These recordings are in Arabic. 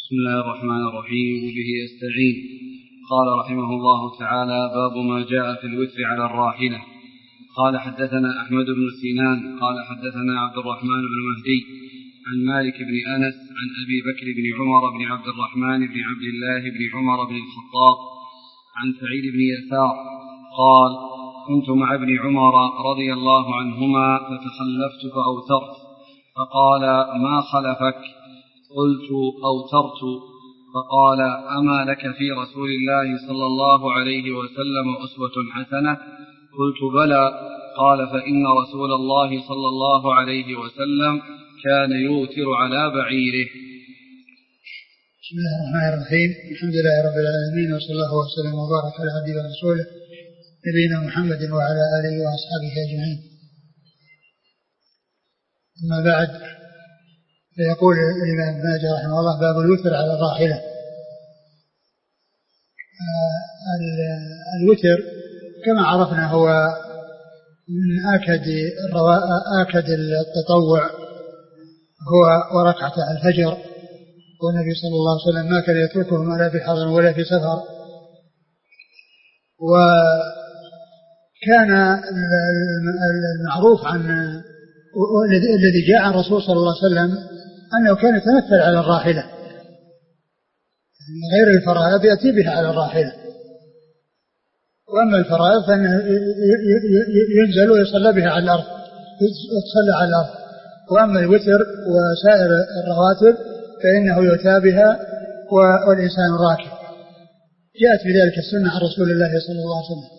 بسم الله الرحمن الرحيم وبه يستعين. قال رحمه الله تعالى: باب ما جاء في الوتر على الراحلة. قال حدثنا أحمد بن سنان قال حدثنا عبد الرحمن بن مهدي عن مالك بن أنس عن أبي بكر بن عمر بن عبد الرحمن بن عبد الله بن عمر بن الخطاب عن سعيد بن يسار قال: كنت مع ابن عمر رضي الله عنهما فتخلفت فأوترت، فقال: ما خلفك؟ قلت: أوترت. فقال: أما لك في رسول الله صلى الله عليه وسلم أسوة حسنة؟ قلت: بلى. قال: فإن رسول الله صلى الله عليه وسلم كان يوتر على بعيره. بسم الله الرحمن الرحيم. الحمد لله رب العالمين، وصلى الله وسلم وبارك على عبده ورسوله نبينا محمد وعلى آله وأصحابه أجمعين. أما بعد، فيقول الإمام ابن ماجه رحمه الله: باب الوتر على الراحلة. الوتر كما عرفنا هو من آكد التطوع، هو وركعة الفجر، والنبي صلى الله عليه وسلم ما كان يتركهم ولا في حضر ولا في سفر. وكان المعروف عن الذي جاء عن الرسول صلى الله عليه وسلم أنه كان يتنفل على الراحلة، غير الفرائض يأتي بها على الراحلة، وأما الفرائض فإنه ينزل ويصلى بها على الأرض، يصلى على الأرض. وأما الوتر وسائر الرواتب فإنه يؤتى بها والإنسان راكب. جاءت بذلك السنة عن رسول الله صلى الله عليه وسلم.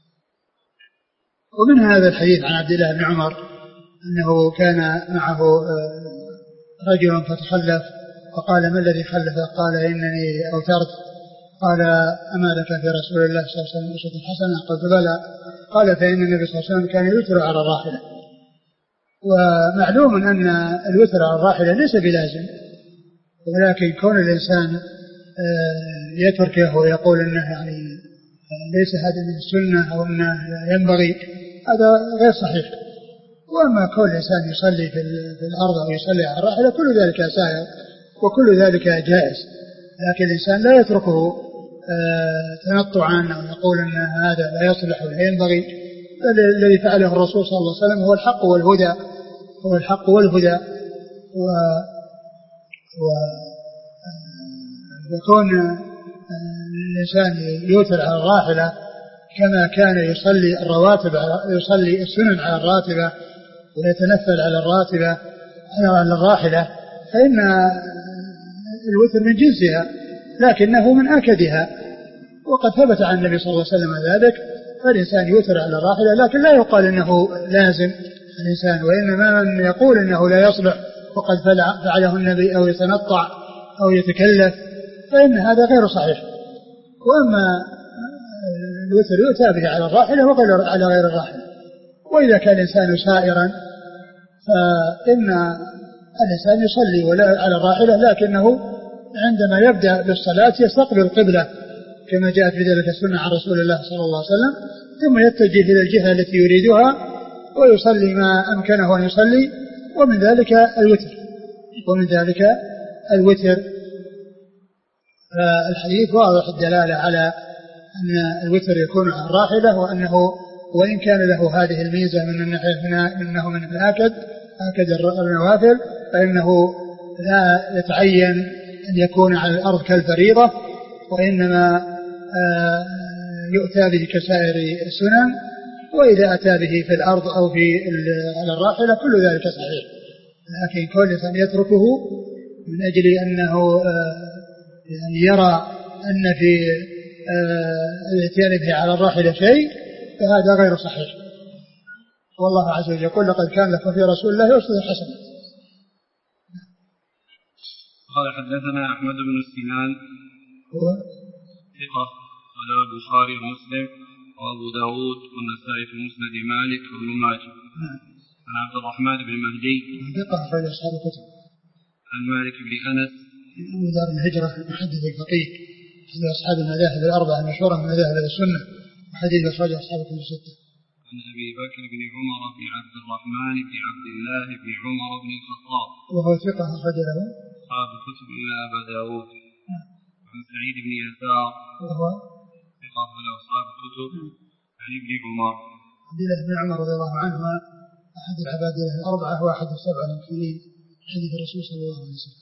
ومن هذا الحديث عن عبد الله بن عمر أنه كان معه رجل فتخلف، فقال: ما الذي خلفه؟ قال: إنني أوترت. قال: أما لك في رسول الله صلى الله عليه وسلم أسوة حسنة؟ قلت: بلى. قال: فإن النبي صلى الله عليه وسلم كان يوتر على الراحلة. ومعلوم أن الوتر على الراحلة ليس بلازم، ولكن كون الإنسان يتركه ويقول إنه يعني ليس هذا من السنة أو أنه ينبغي، هذا غير صحيح. وأما كون الإنسان يصلي في الأرض أو يصلي على الراحلة كل ذلك سائر وكل ذلك جائز، لكن الإنسان لا يتركه تنطعا أو يقول أن هذا لا يصلح ولا ينبغي. الذي فعله الرسول صلى الله عليه وسلم هو الحق والهدى، هو الحق والهدى. ويكون الإنسان يوتر على الراحلة كما كان يصلي الرواتب، يصلي السنن على الراتبة ويتنفل على الراتبة على الراحلة، فإن الوتر من جنسها لكنه من آكدها، وقد ثبت عن النبي صلى الله عليه وسلم ذلك. فالإنسان يوتر على الراحلة، لكن لا يقال إنه لازم الإنسان، وإنما من يقول إنه لا يصلح وقد فعله النبي أو يتنطع أو يتكلف فإن هذا غير صحيح. وأما الوتر يؤتى به على الراحلة وعلى غير الراحلة. وإذا كان الإنسان سائرا فإن الإنسان يصلي ولا على الراحلة، لكنه عندما يبدأ بالصلاة يستقبل القبلة كما جاءت بذلك السنة عن رسول الله صلى الله عليه وسلم، ثم يتجه إلى الجهة التي يريدها ويصلي ما أمكنه أن يصلي، ومن ذلك الوتر. الحديث واضح الدلالة على أن الوتر يكون على الراحلة، وأنه وإن كان له هذه الميزة من أنه من آكد النوافل، فإنه لا يتعين أن يكون على الأرض كالفريضة، وإنما يؤتى به كسائر السنن. وإذا أتى به في الأرض أو على الراحلة كل ذلك صحيح، لكن كل إنسان يتركه من أجل أنه يعني يرى أن في الاتيان به على الراحلة شيء، فهذا غير صحيح. والله عز وجل يقول: لقد كان لكم في رسول الله أسوة حسنة. قال حدثنا أحمد بن سنان هو ثقة، قال البخاري ومسلم وأبو داود والنسائي في مسند مالك وابن ماجه. عن عبد الرحمن بن مهدي ثقة أخرج أصحاب الكتب. عن مالك بن أنس من دار الهجرة المحدث الفقيه أحد أصحاب المذاهب الأربعة المشهورة من مذاهب السنة، وحديث أخرج أصحاب الكتب الستة. عن أبي بكر بن عمر بن عبد الرحمن بن عبد الله بن عمر بن الخطاب وهو ثقة أخرج له أصحاب الكتب إلا أبا داود. عن سعيد بن يسار وهو ثقة له أصحاب الكتب. عن ابن عمر عبد الله بن عمر رضي الله عنهما أحد العبادلة الأربعة وأحد السبعة المكثرين حديث الرسول صلى الله عليه وسلم.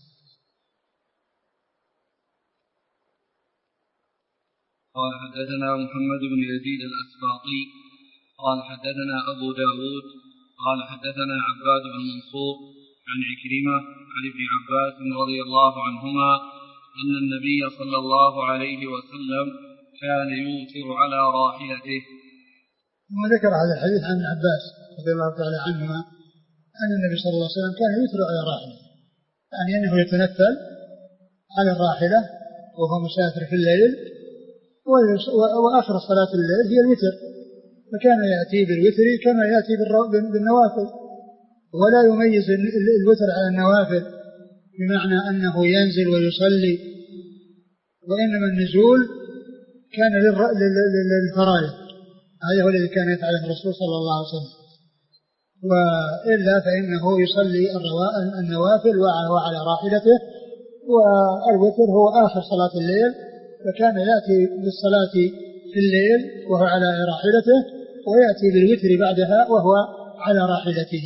قال حدثنا محمد بن يزيد الأسباطي قال حدثنا أبو داود قال حدثنا عباد بن منصور عن عكرمة عن ابن عباس رضي الله عنهما أن النبي صلى الله عليه وسلم كان يوتر على راحلته. ثم ذكر هذا الحديث عن ابن عباس رضي الله تعالى عنهما أن النبي صلى الله عليه وسلم كان يوتر على راحلته، يعني أنه يتنفل على الراحلة وهو مسافر في الليل، وآخر صلاة الليل هي الوتر، فكان يأتي بالوتر كما يأتي بالنوافل، ولا يميز الوتر على النوافل بمعنى أنه ينزل ويصلي، وإنما النزول كان للفرائض، هذا هو الذي كان يفعله الرسول صلى الله عليه وسلم، وإلا فإنه يصلي النوافل وهو على راحلته، والوتر هو آخر صلاة الليل، فكان يأتي بالصلاة في الليل وهو على راحلته، ويأتي بالوتر بعدها وهو على راحلته.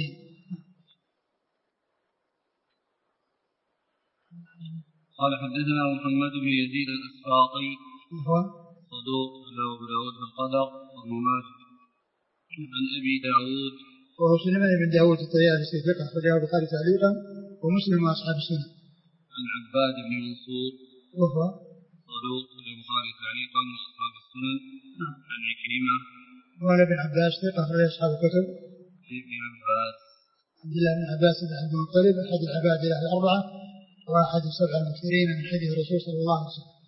قال حدثنا محمد بن يزيد الأسباطي وهو صدوق له أبو داود بالقدر وابن ماجه. عن أبي داود وهو سليمان بن داود الطيالسي ثقة أخرجه البخاري تعليقا ومسلم وأصحاب السنن. عن عباد بن منصور وهو صدوق البخاري تعليقا وأصحاب السنن. عن عكرمة وعن ابن عباس ثقة أخرج أصحاب الكتب. ابن عباس عبد الله بن عباس بن عبد المطلب أحد العبادلة الأربعة وأحد السبعة المكثرين من حديث الرسول صلى الله عليه وسلم.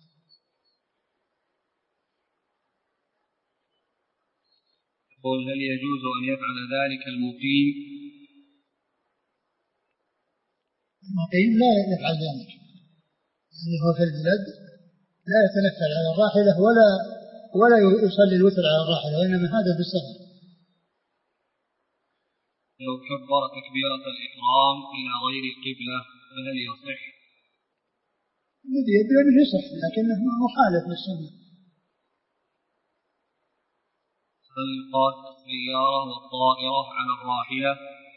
يقول هل يجوز أن يفعل ذلك المقيم؟ المقيم لا يفعل ذلك، يعني هو في البلد لا يتنفل على الراحلة ولا يصلي الوتر على الراحلة، وإنما هذا في السفر. لو كبر تكبيرة الإحرام إلى غير القبلة فهل يصح؟ الذي يبدو أنه يصح، لكنه مخالف للسنة. هل يقاس السيارة والطائرة على الراحلة؟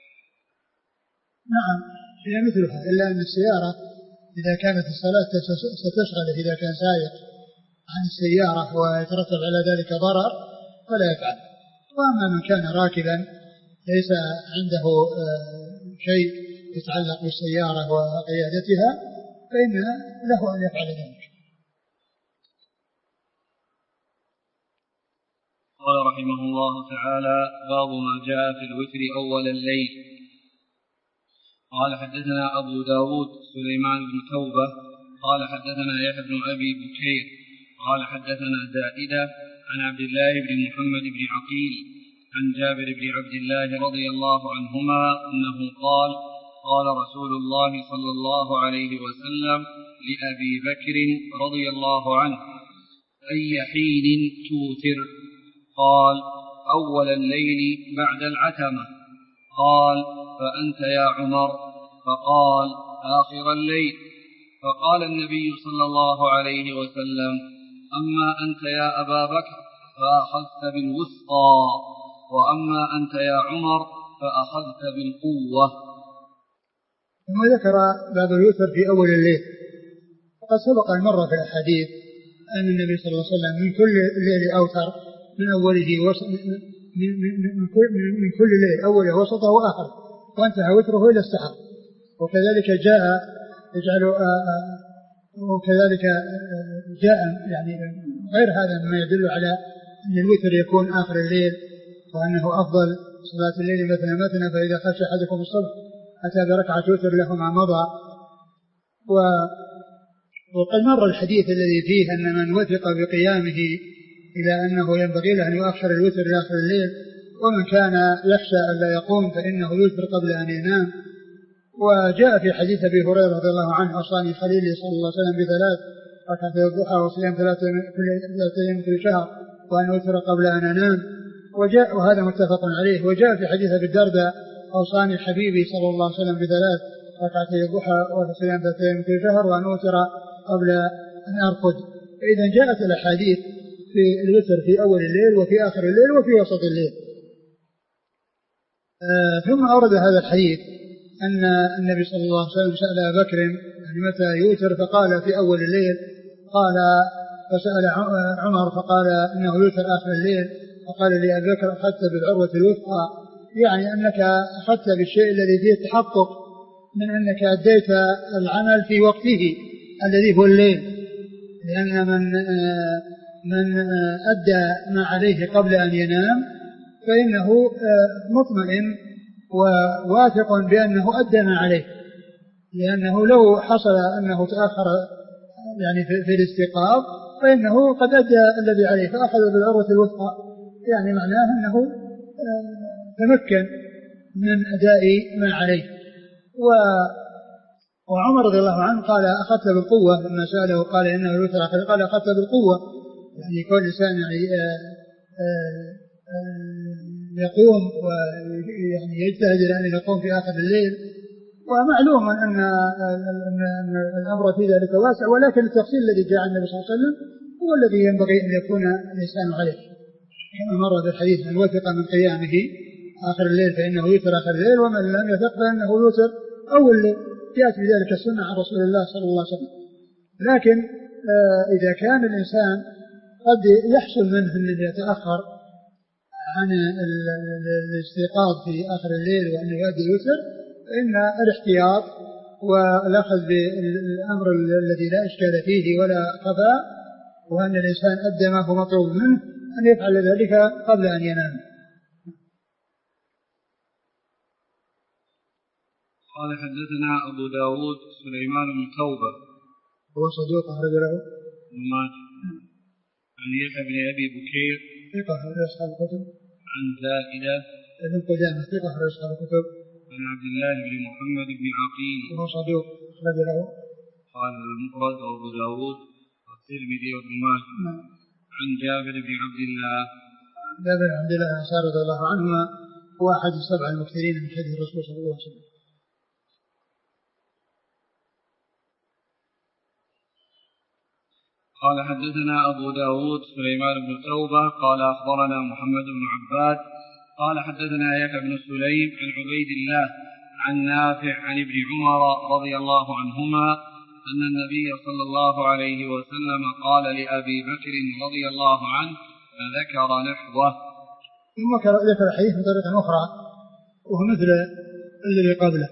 نعم هي مثلها، إلا أن السيارة إذا كانت الصلاة ستشغله إذا كان سائق عن السيارة ويترتب على ذلك ضرر فلا يفعل. وأما من كان راكبا ليس عنده شيء يتعلق بالسيارة وقيادتها فإن له أن يفعل ذلك. قال رحمه الله تعالى باب ما جاء في الوتر أول الليل. قال حدثنا أبو داود سليمان بن توبة قال حدثنا يحيى بن أبي بكير قال حدثنا زائدة عن عبد الله بن محمد بن عقيل عن جابر بن عبد الله رضي الله عنهما أنه قال قال رسول الله صلى الله عليه وسلم لأبي بكر رضي الله عنه أي حين توتر؟ قال أول الليل بعد العتمة. قال فأنت يا عمر؟ فقال آخر الليل. فقال النبي صلى الله عليه وسلم أما أنت يا أبا بكر فأخذت بالوسطى، وأما أنت يا عمر فأخذت بالقوة. ثم ذكر باب الوتر في أول الليل. وقد سبق المرة في الحديث أن النبي صلى الله عليه وسلم من كل الليل أوتر، من أوله من كل ليل أوله وسطه وآخره، وانتهى وتره إلى السحر. وكذلك جاء يعني غير هذا مما يدل على أن الوتر يكون آخر الليل، وأنه أفضل صلاة الليل مثنى مثنى، فإذا خشى أحدكم الصبح أتى بركعة وتر له ما مضى. وقد مر الحديث الذي فيه أن من وثق بقيامه إلى أنه ينبغي له أن يؤخر الوتر إلى آخر الليل، ومن كان يخشى أن لا يقوم فإنه يوتر قبل أن ينام. وجاء في حديث أبي هريرة رضي الله عنه أوصاني خليلي صلى الله عليه وسلم بثلاث: ركعتي الضحى وصيام ثلاثة أيام كل شهر وأن أوتر قبل أن أنام. وهذا متفق عليه. وجاء في حديث أبي الدرداء أوصاني حبيبي صلى الله عليه وسلم بثلاث: ركعتي الضحى وتصلي ركعتين في شهر وأن أوتر قبل أن أرقد. فإذا جاءت الأحاديث في الوتر في أول الليل وفي آخر الليل وفي وسط الليل. ثم أورد هذا الحديث أن النبي صلى الله عليه وسلم سأل أبا بكر يعني متى يوتر فقال في أول الليل، قال فسأل عمر فقال إنه يوتر آخر الليل، فقال لي أبا بكر أخذت بالعروة الوثقى، يعني أنك أخذت بالشيء الذي فيه التحقق من أنك أديت العمل في وقته الذي هو الليل، لأن من أدى ما عليه قبل أن ينام فإنه مطمئن وواثق بأنه أدى ما عليه، لأنه لو حصل أنه تأخر يعني في الاستيقاظ فإنه قد أدى الذي عليه فأخذ بالعروة الوثقى، يعني معناه أنه تمكن من أداء ما عليه. وعمر رضي الله عنه قال أخذت بالقوة لما سأله قال إنه يوتر، قال أخذت بالقوة، يعني كل إنسان يقوم ويعني يجتهد لأن يقوم في آخر الليل، ومعلوم أن الأمر في ذلك واسع، ولكن التفصيل الذي جاء عن النبي صلى الله عليه وسلم هو الذي ينبغي أن يكون الإنسان عليه، كما مر بالحديث من وثق من قيامه آخر الليل فإنه يوتر آخر الليل، ومن لم يثق فإنه يوتر أول الليل، جاءت بذلك السنة عن رسول الله صلى الله عليه وسلم. لكن إذا كان الإنسان قد يحصل منه أن يتأخر عن الاستيقاظ في آخر الليل وأنه يؤدي الوتر، فإن الاحتياط والأخذ بالأمر الذي لا إشكال فيه ولا خفاء، وأن الإنسان أدى ما هو مطلوب منه أن يفعل ذلك قبل أن ينام. قال حدثنا أبو داود سليمان بن توبة هو صدوق أخرج له عن يحيى بن أبي بكير ثقة أخرج أصحاب الكتب، عن زائدة ابن قدامة ثقة أخرج أصحاب الكتب، عن عبد الله بن محمد بن عقيل وهو صدوق أخرج له قال المفرد وأبو داود والترمذي وابن ماجه. عن جابر بن عبد الله الأنصاري رضي الله عنهما هو أحد السبع المكثرين من حديث الرسول صلى الله عليه وسلم. قال حدثنا أبو داود سليمان بن توبة قال أخبرنا محمد بن عباد قال حدثنا يحيى بن سليم عن عبيد الله عن نافع عن ابن عمر رضي الله عنهما أن النبي صلى الله عليه وسلم قال لأبي بكر رضي الله عنه فذكر نحوه. ثم ذكر الحديث بطريقة أخرى وهو مثل الذي قبله.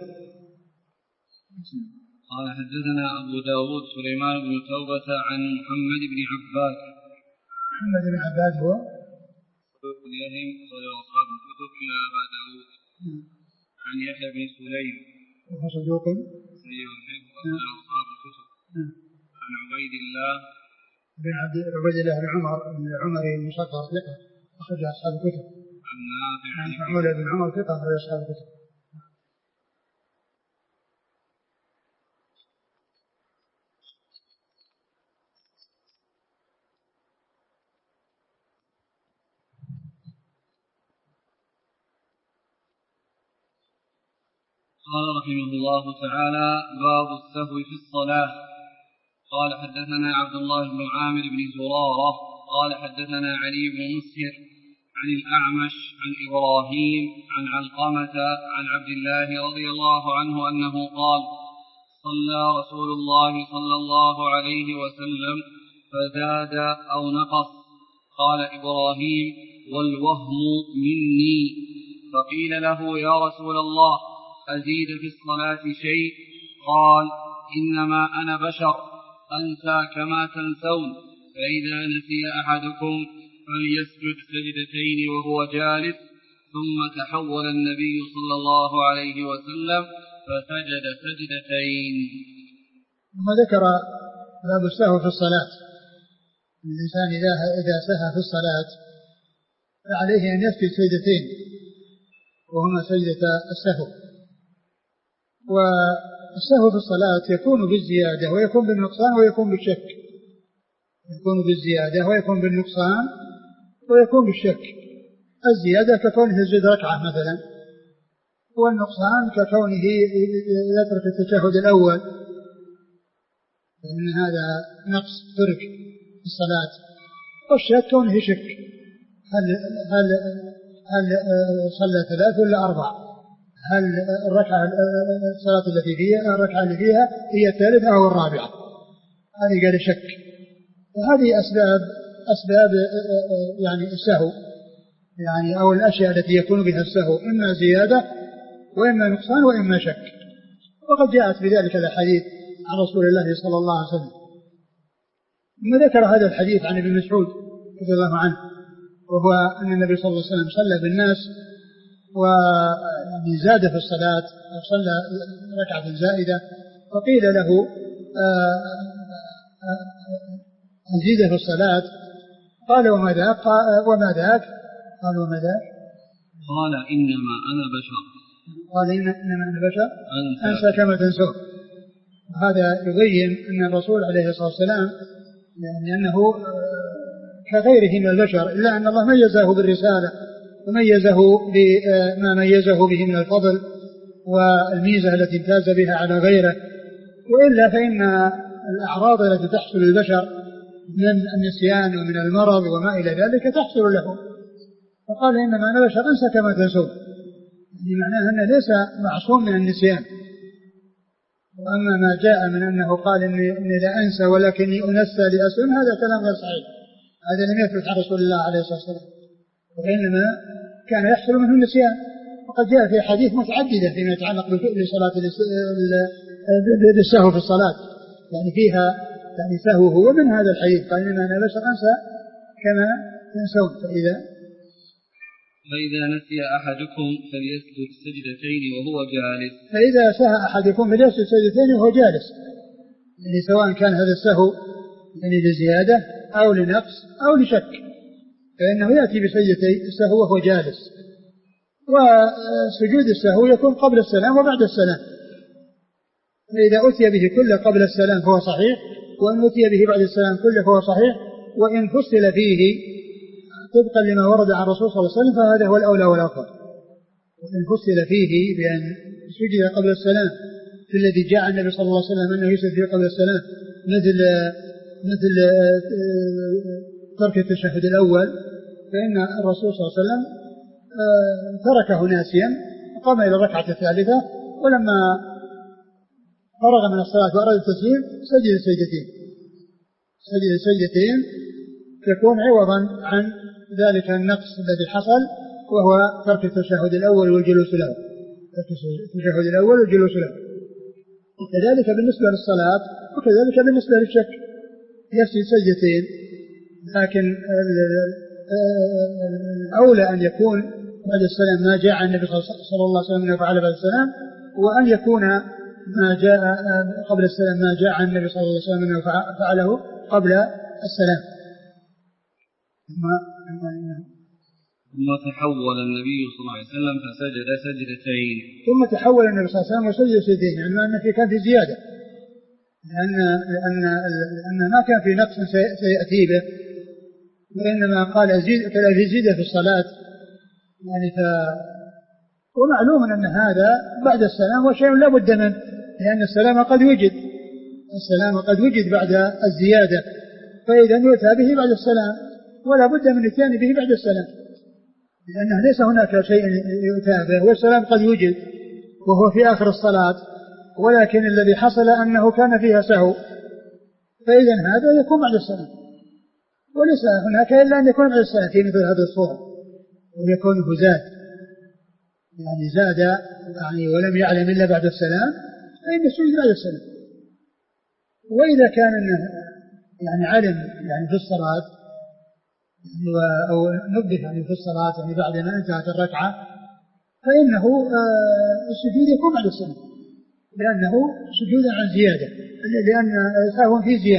قال حدثنا أبو داود سليمان بن توبة عن محمد بن عباد. محمد بن عباد هو صدوق يهم صدر أصحاب الكتب إلا أبا داود. عن يحيى بن سليم وهو صدوق سيء الحفظ صدر أصحاب الكتب. عن عبيد الله بن عمر العمري المصغر ثقة أخرج أصحاب الكتب. عن نافع عن عمر بن عمر ثقة أخرج أصحاب الكتب. قال رحمه الله تعالى باب السهو في الصلاة. قال حدثنا عبد الله بن عامر بن زرارة قال حدثنا علي بن مسهر عن الأعمش عن إبراهيم عن علقمة عن عبد الله رضي الله عنه أنه قال صلى رسول الله صلى الله عليه وسلم فزاد أو نقص. قال إبراهيم والوهم مني. فقيل له يا رسول الله أزيد في الصلاة شيء؟ قال إنما أنا بشر أنسى كما تنسون، فإذا نسي أحدكم فليسجد سجدتين وهو جالس. ثم تحول النبي صلى الله عليه وسلم فسجد سجدتين. ثم ذكر باب السهو في الصلاة. الإنسان إذا سهى في الصلاة فعليه أن يسجد سجدتين وهما سجدة السهو. والسهو في الصلاة يكون بالزيادة ويكون بالنقصان ويكون بالشك. يكون بالزيادة ويكون بالنقصان ويكون بالشك. الزيادة ككونه يسجد ركعة مثلا والنقصان ككونه يترك التشهد الأول، فإن هذا نقص ترك الصلاة. والشك كونه شك هل صلى 3 ولا 4، هل الركعة الصلاة التي فيها الركعة اللي فيها هي الثالثة أو الرابعة، هذه قال شك. وهذه أسباب يعني السهو، يعني أو الأشياء التي يكون بها السهو، إما زيادة وإما نقصان وإما شك. وقد جاءت بذلك الحديث عن رسول الله صلى الله عليه وسلم. ثم ذكر هذا الحديث عن ابن مسعود رضي الله عنه، وهو أن النبي صلى الله عليه وسلم صلى بالناس وزاد في الصلاة، صلى ركعة زائدة، فقيل له أزيد في الصلاة، قال وما ذاك؟ قال وما ذاك؟ قال إنما أنا بشر. قال إنما أنا بشر أنسى كما تنسون. هذا يبين أن الرسول عليه الصلاة والسلام يعني أنه كغيره من البشر، إلا أن الله ميزه بالرسالة وميزه بما ميزه به من الفضل والميزة التي امتاز بها على غيره. وإلا فإن الأعراض التي تحصل للبشر من النسيان ومن المرض وما إلى ذلك تحصل له. فقال إنما أنا بشر أنسى كما تنسون، يعني معناه أنه ليس معصوم من النسيان. وأما ما جاء من أنه قال إني لا أنسى ولكني أنسى لأسن، هذا كلام غير صحيح، هذا لم يثبت عن رسول الله عليه الصلاة والسلام، وإنما كان يحصل منه النسيان. وقد جاء في حديث متعددة فيما يتعلق بصلاة بالسهو في الصلاة، يعني فيها يعني سهوه. ومن هذا الحديث قال إنما أنا بشر أنسى كما تنسون. فإذا نسي أحدكم فليسجد سجدتين وهو جالس. فإذا سهى أحدكم فليسجد سجدتين وهو جالس، يعني سواء كان هذا السهو يعني لزيادة أو لنقص أو لشك، فإنه يأتي بسجدتي السهو وهو جالس. وسجود السهو يكون قبل السلام وبعد السلام، فإذا أتي به كله قبل السلام فهو صحيح، وإن أتي به بعد السلام كله فهو صحيح. وإن فصل فيه طبقا لما ورد عن الرسول صلى الله عليه وسلم فهذا هو الأولى والأفضل. وإن فصل فيه بأن سجد قبل السلام في الذي جاء النبي صلى الله عليه وسلم أنه يسجد فيه قبل السلام، مثل ترك التشهد الأول، فإن الرسول صلى الله عليه وسلم تركه ناسيا وقام إلى الركعة الثالثة، ولما فرغ من الصلاة وأراد التسليم سجد سجدتين تكون عوضا عن ذلك النقص الذي حصل، وهو ترك التشهد الأول والجلوس له. وكذلك بالنسبة للصلاة وكذلك بالنسبة للشك يسجد سجدتين، لكن الأولى أن يكون بعد السلام ما جاء عن النبي صلى الله عليه وسلم أنه فعل بعد السلام، وأن يكون ما جاء قبل السلام ما جاء عن النبي صلى الله عليه وسلم أنه فعله قبل السلام. ثم تحول النبي صلى الله عليه وسلم فسجد سجدتين. ثم تحول النبي صلى الله عليه وسلم وسجد سجدتين، يعني أن في كان في زيادة، لأن ما كان في نقص سيأتي به، وإنما قال فلا يزيد في الصلاة، يعني ومعلوم أن هذا بعد السلام وشيء لا بد منه، لأن السلام قد وجد بعد الزيادة، فإذا يؤتى به بعد السلام ولا بد من الاتيان به بعد السلام، لأنه ليس هناك شيء يؤتى به، والسلام قد يوجد وهو في آخر الصلاة، ولكن الذي حصل أنه كان فيها سهو، فإذا هذا يكون بعد السلام، وليس هناك إلا أن يكون بعد السلام في مثل هذه الصورة، ويكون زاد، يعني زاد يعني ولم يعلم إلا بعد السلام، فإن السجود بعد السلام. وإذا كان يعني علم يعني في الصلاة أو نبه يعني في الصلاة يعني بعد ما انتهت الركعة، فإنه السجود يكون بعد السلام، لأنه سجود عن زيادة، لأن سهو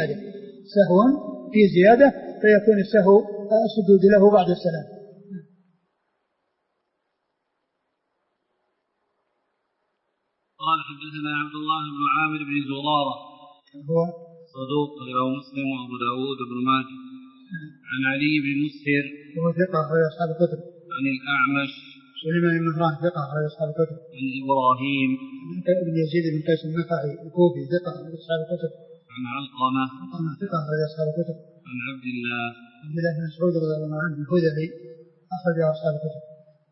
في زيادة فيكون السجود له بعد السلام. قال حدثنا عبد الله بن عامر بن زرارة هو صدوق رواه مسلم وأبو داود بن ماجه عن علي بن مسهر هو ثقة أصحاب الكتب عن الأعمش سليمان بن مهران ثقة أخرج أصحاب الكتب. عن إبراهيم بن يزيد بن قيس النخعي الكوفي ثقة أخرج أصحاب الكتب. عن علقمة ثقة أخرج أصحاب الكتب. عن عبد الله بن مسعود رضي الله عنه الخزري أخرج أصحاب الكتب.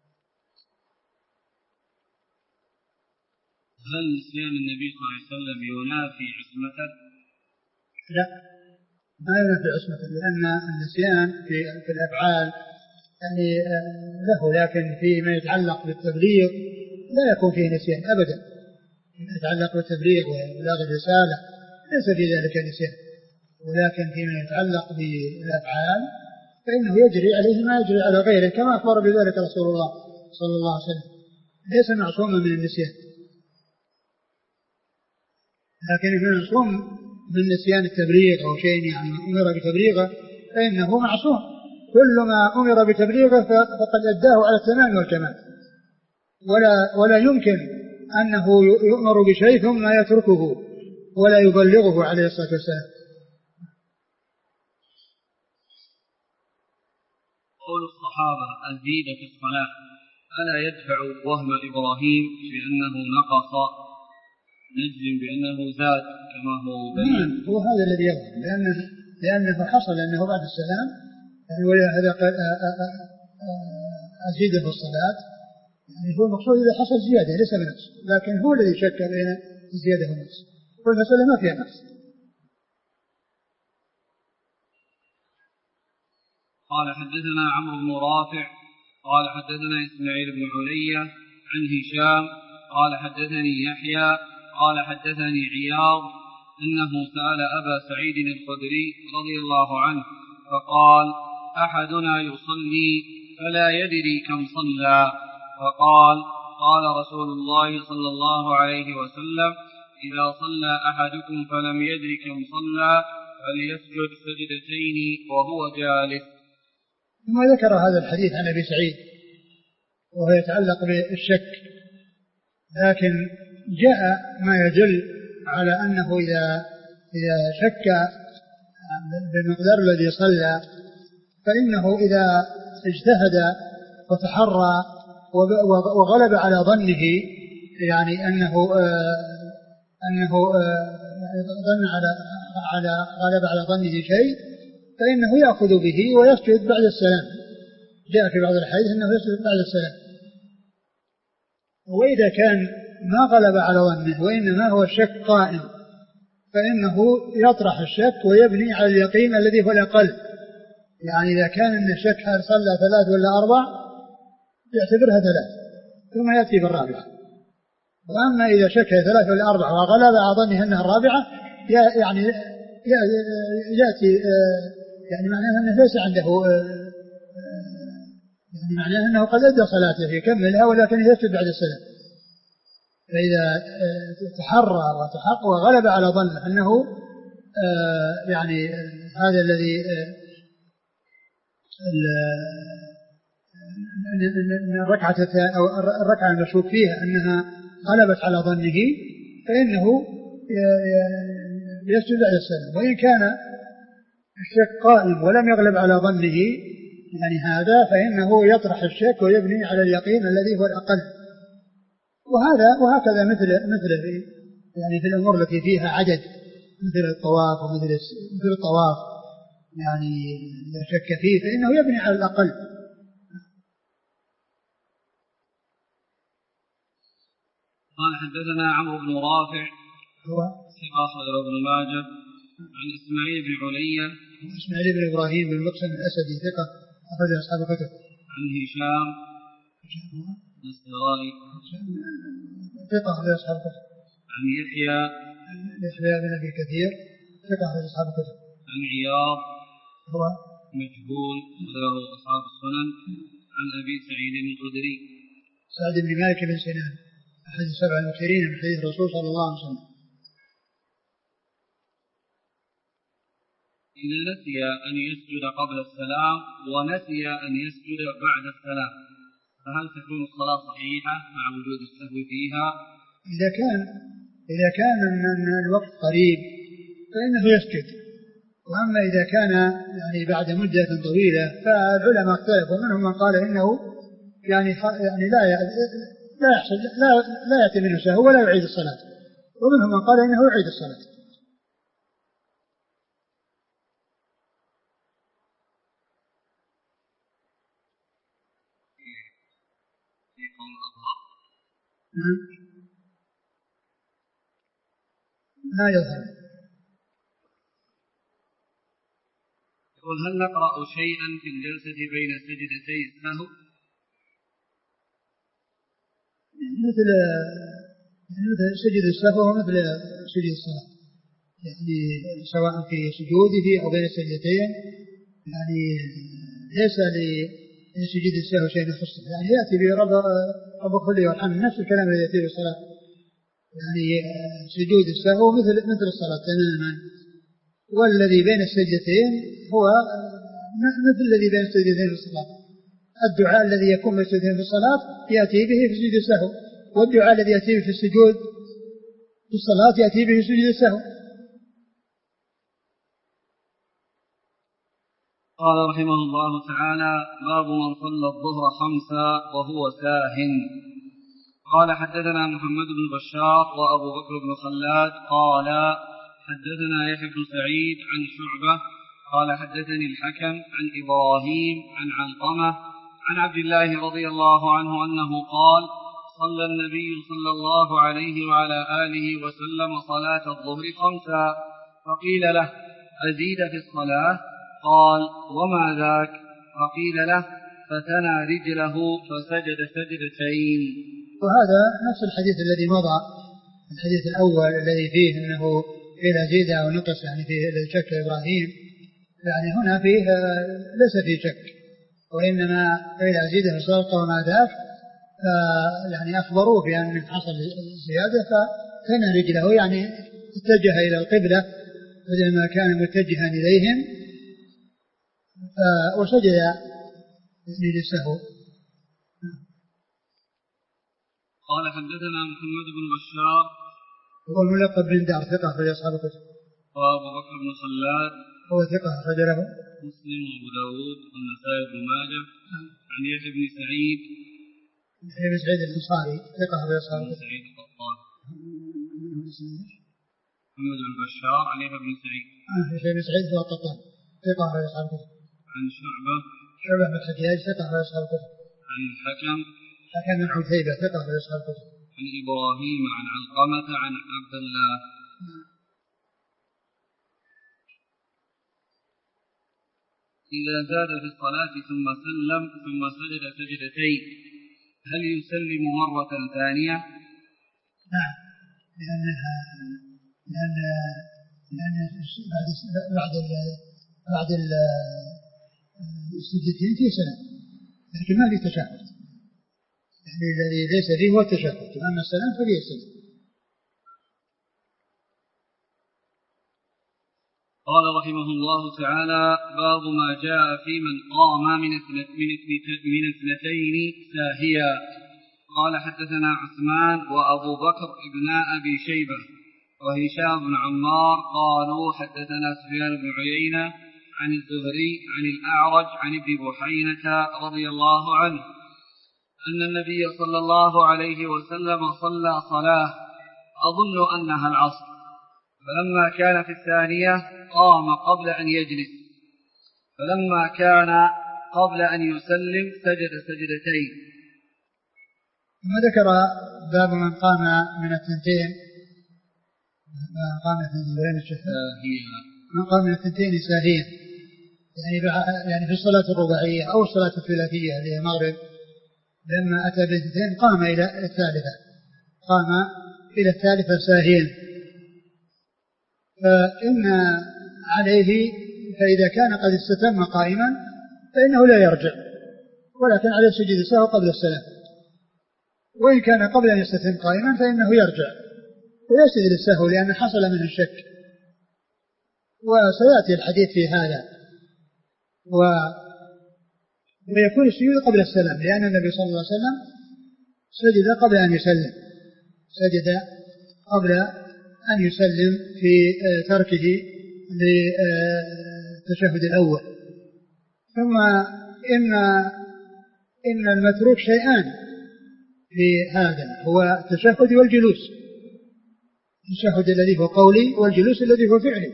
هل نسيان النبي صلى الله عليه وسلم ينافي عصمته؟ لا، ما ينافي عصمته، لأن النسيان في الأفعال يعني له، لكن فيما يتعلق بالتبليغ لا يكون فيه نسيان أبدا. فيما يتعلق بالتبليغ وإبلاغ الرسالة ليس في ذلك نسيان، ولكن فيما يتعلق بالأفعال فإنه يجري عليه ما يجري على غيره، كما أخبر بذلك رسول الله صلى الله عليه وسلم، ليس معصوما من النسيان. لكن المعصوم من نسيان التبليغ أو شيء يعني أمر بتبليغه فإنه معصوم، كل ما أمر بتبليغه فقد أداه على التمام والكمال، ولا يمكن أنه يؤمر بشيء ثم يتركه ولا يبلغه عليه الصلاة والسلام. قول الصحابة أزيد في الصلاة ألا يدفع وهم إبراهيم بأنه نقص نجزم بأنه زاد كما هو بين؟ هو هذا الذي يظهر، لأنه حصل أنه بعد السلام يعني ولهذا قال أزيد في الصلاة، يعني هو المقصود إذا حصل زيادة ليس بنقص، لكن هو الذي شك بين الزيادة والنقص، والمسألة ما فيها نقص. قال حدثنا عمرو بن رافع قال حدثنا إسماعيل بن علية عن هشام قال حدثني يحيى قال حدثني عياض أنه سأل أبا سعيد الخدري رضي الله عنه فقال أحدنا يصلي فلا يدري كم صلى، فقال قال رسول الله صلى الله عليه وسلم إذا صلى أحدكم فلم يدري كم صلى فليسجد سجدتين وهو جالس. ثم ذكر هذا الحديث عن أبي سعيد وهو يتعلق بالشك، لكن جاء ما يدل على أنه إذا شك بالمقدار الذي صلى فإنه إذا اجتهد وتحرى وغلب على ظنه، يعني أنه ظن غلب على ظنه شيء، فإنه يأخذ به ويسجد بعد السلام. جاء في بعض الحديث أنه يسجد بعد السلام. وإذا كان ما غلب على ظنه وإنما هو الشك قائم فإنه يطرح الشك ويبني على اليقين الذي هو الأقل. يعني إذا كان أن الشك هل صلى 3 ولا 4 يعتبرها 3 ثم يأتي بالرابعة. وأما إذا شك 3 ولا 4 وغلب على ظنه أنها الرابعة يعني يأتي يعني معناه أنه ليس عنده يعني معناه أنه قد أدى صلاته يكملها ولكن يسجد بعد السلام. فإذا تحرى وتحقق وغلب على ظنه أنه يعني هذا الذي الركعة المشكوك فيها أنها غلبت على ظنه فإنه يسجد بعد السلام. وإن كان الشك قائم ولم يغلب على ظنه يعني هذا فإنه يطرح الشك ويبني على اليقين الذي هو الأقل. وهكذا مثل في الأمور التي فيها عدد مثل الطواف ومثل الطواف يعني إذا شك فيه فإنه يبني على الأقل. قال حدثنا عمرو بن رافع هو ثقة أخرجه ابن ماجه عن إسماعيل بن علية إسماعيل بن إبراهيم بن مقسم الأسدي ثقة أخرج أصحاب الكتب عن هشام السرائي ثقة أخرج أصحاب الكتب عن يحيى بن أبي كثير ثقة أخرج أصحاب الكتب عن عياض هو مجهول له أصحاب السنن عن أبي سعيد الخدري سعد بن مالك بن سنان أحد 7 المكثرين من حديث الرسول صلى الله عليه وسلم. إذا نسي أن يسجد قبل السلام ونسي أن يسجد بعد السلام فهل تكون الصلاة صحيحة مع وجود السهو فيها؟ إذا كان الوقت قريب فإنه يسجد، وأما إذا كان يعني بعد مدة طويلة فالعلماء اختلفوا، ومنهم من قال إنه يعني لا يحصل لا يأتي منه سهو ولا يعيد الصلاة، ومنهم من قال إنه يعيد الصلاة. ما يظهر. يقول هل نقرأ شيئا في الجلسة بين سجدتي السهو؟ مثل سجد السهو ومثل سجد الصلاة، يعني سواء في سجوده أو بين السجدتين، يعني ليس لسجد السهو شيء يخصه، يعني يأتي به رب اغفر لي وارحمني، نفس الكلام الذي يأتي بالصلاة، يعني سجود السهو مثل الصلاة تماما، والذي بين السجدتين هو مثل الذي بين السجدتين في الصلاة. الدعاء الذي يكون بين السجدتين في الصلاة يأتي به في سجود السهو، والدعاء الذي يأتي به في السجود في الصلاة يأتي به في سجود السهو. قال رحمه الله تعالى: باب من صلى الظهر 5 وهو ساهٍ. قال حدثنا محمد بن بشار وأبو بكر بن خلاد قال حدثنا يحيى بن سعيد عن شعبة قال حدثني الحكم عن إبراهيم عن علقمة عن عبد الله رضي الله عنه أنه قال: صلى النبي صلى الله عليه وعلى آله وسلم صلاة الظهر 5، فقيل له: أزيد في الصلاة؟ قال: وما ذاك؟ فقيل له: فتنى رجله فسجد سجدتين. وهذا نفس الحديث الذي مضى، الحديث الأول الذي فيه أنه إذا زيد أو نقص، يعني فيه شك إبراهيم، يعني هنا فيه ليس فيه شك، وإنما إذا زيد في الصلاة وما ذاك، يعني أخبروه بأن من حصل زيادة فتنى رجله، يعني اتجه إلى القبلة بدل ما كان متجها إليهم، وسجد للسهو. قال حدثنا محمد بن بشار هو الملقب بن دار، ثقة في أصحاب الكتب. وأبو بكر بن خلاد هو ثقة أخرج له مسلم وأبو داود والنسائي بن ماجه. عن يحيى بن سعيد الأنصاري ثقة في أصحاب الكتب. سعيد القطان. محمد بن بشار عن يحيى بن سعيد. يحيى بن سعيد هو القطان ثقة في أصحاب الكتب. عن شعبة بن الحجاج ثقة في أصحاب الكتب. عن الحكم بن عتيبة ثقة في أصحاب الكتب. عن إبراهيم عن علقمة عن عبد الله. إذا زاد في الصلاة ثم سلم ثم سجد سجدتين هل يسلم مرة ثانية؟ نعم، لأن بعد السجدتين في سلام، لكن ما في تشهد، يعني الذي ليس فيه هو التشهد، أما السلام فليه السلام. قال رحمه الله تعالى: باب ما جاء في من قام من اثنتين ساهيا. قال حدثنا عثمان وأبو بكر ابن أبي شيبة وهشام بن عمار قالوا حدثنا سفيان بن عيينة عن الزهري عن الأعرج عن ابن بحينة رضي الله عنه أن النبي صلى الله عليه وسلم صلى صلاة أظن أنها العصر، فلما كان في الثانية قام قبل أن يجلس، فلما كان قبل أن يسلم سجد سجدتين. ثم ذكر باب من قام من الثنتين ساهيا، يعني في الصلاة الرباعية أو الصلاة الثلاثية اللي هي المغرب، لما أتى بالاثنتين قام إلى الثالثة ساهيا، فإن عليه فإذا كان قد استتم قائما فإنه لا يرجع، ولكن عليه سجود السهو قبل السلام، وإن كان قبل أن يستتم قائما فإنه يرجع ويسجد للسهو لأن حصل منه الشك، وسيأتي الحديث في هذا. ويكون السجود قبل السلام، لأن النبي صلى الله عليه وسلم سجد قبل أن يسلم في تركه للتشهد الأول. ثم إن إن المتروك شيئان في هذا، هو التشهد والجلوس، التشهد الذي هو قولي والجلوس الذي هو فعلي.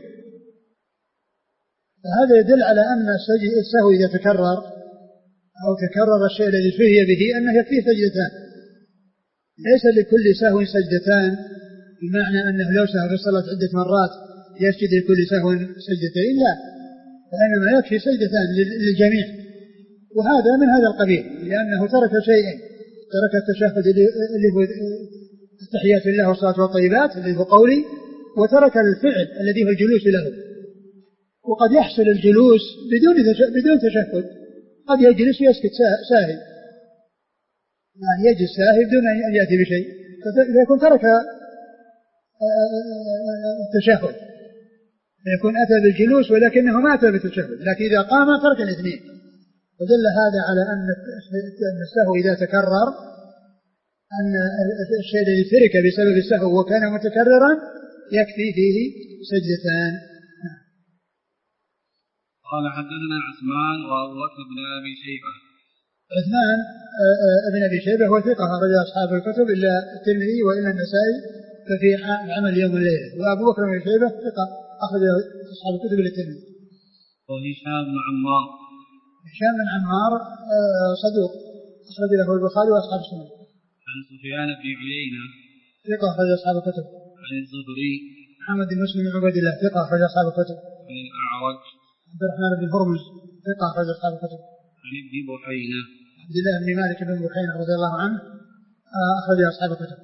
فهذا يدل على أن السهو إذا تكرر أو تكرر الشيء الذي سهي به أنه يكفيه سجدتان، ليس لكل سهو سجدتان، بمعنى أنه لو سهو في الصلاة عدة مرات يسجد لكل سهو سجدتين، لا، فإنما يكفي سجدتان للجميع. وهذا من هذا القبيل، لأنه ترك شيئين، ترك التشهد اللي هو التحيات لله والصلاة والطيبات اللي هو قولي، وترك الفعل الذي هو الجلوس له. وقد يحصل الجلوس بدون تشهد، قد يجلس ويسكت ساهي، يعني يجلس ساهي بدون أن يأتي بشيء، فيكون ترك التشهد، فيكون أتى بالجلوس ولكنه ما أتى بالتشهد، لكن إذا قام ترك الاثنين. ودل هذا على أن السهو إذا تكرر، أن الشيء الذي ترك بسبب السهو وكان متكررا يكفي فيه سجدتان. قال حدثنا عثمان وأبو بكر بن أبي شيبة. عثمان بن أبي شيبة هو ثقة أخرج أصحاب الكتب إلا الترمذي وإلا النسائي ففي عمل يوم الليلة. وأبو بكر بن أبي شيبة ثقة أخرج أصحاب الكتب إلا الترمذي. وهشام بن عمار. هشام بن عمار صدوق أخرج له البخاري وأصحاب السنن. عن سفيان بن عيينة ثقة أخرج أصحاب الكتب. عن الزهري محمد بن مسلم بن عبيد الله ثقة أخرج أصحاب الكتب. عن الأعرج عبد الرحمن بن هرمز ثقة أخرج أصحاب الكتب. عن ابن بحينة عبد الله بن مالك بن بحينة رضي الله عنه أخرج أصحاب الكتب.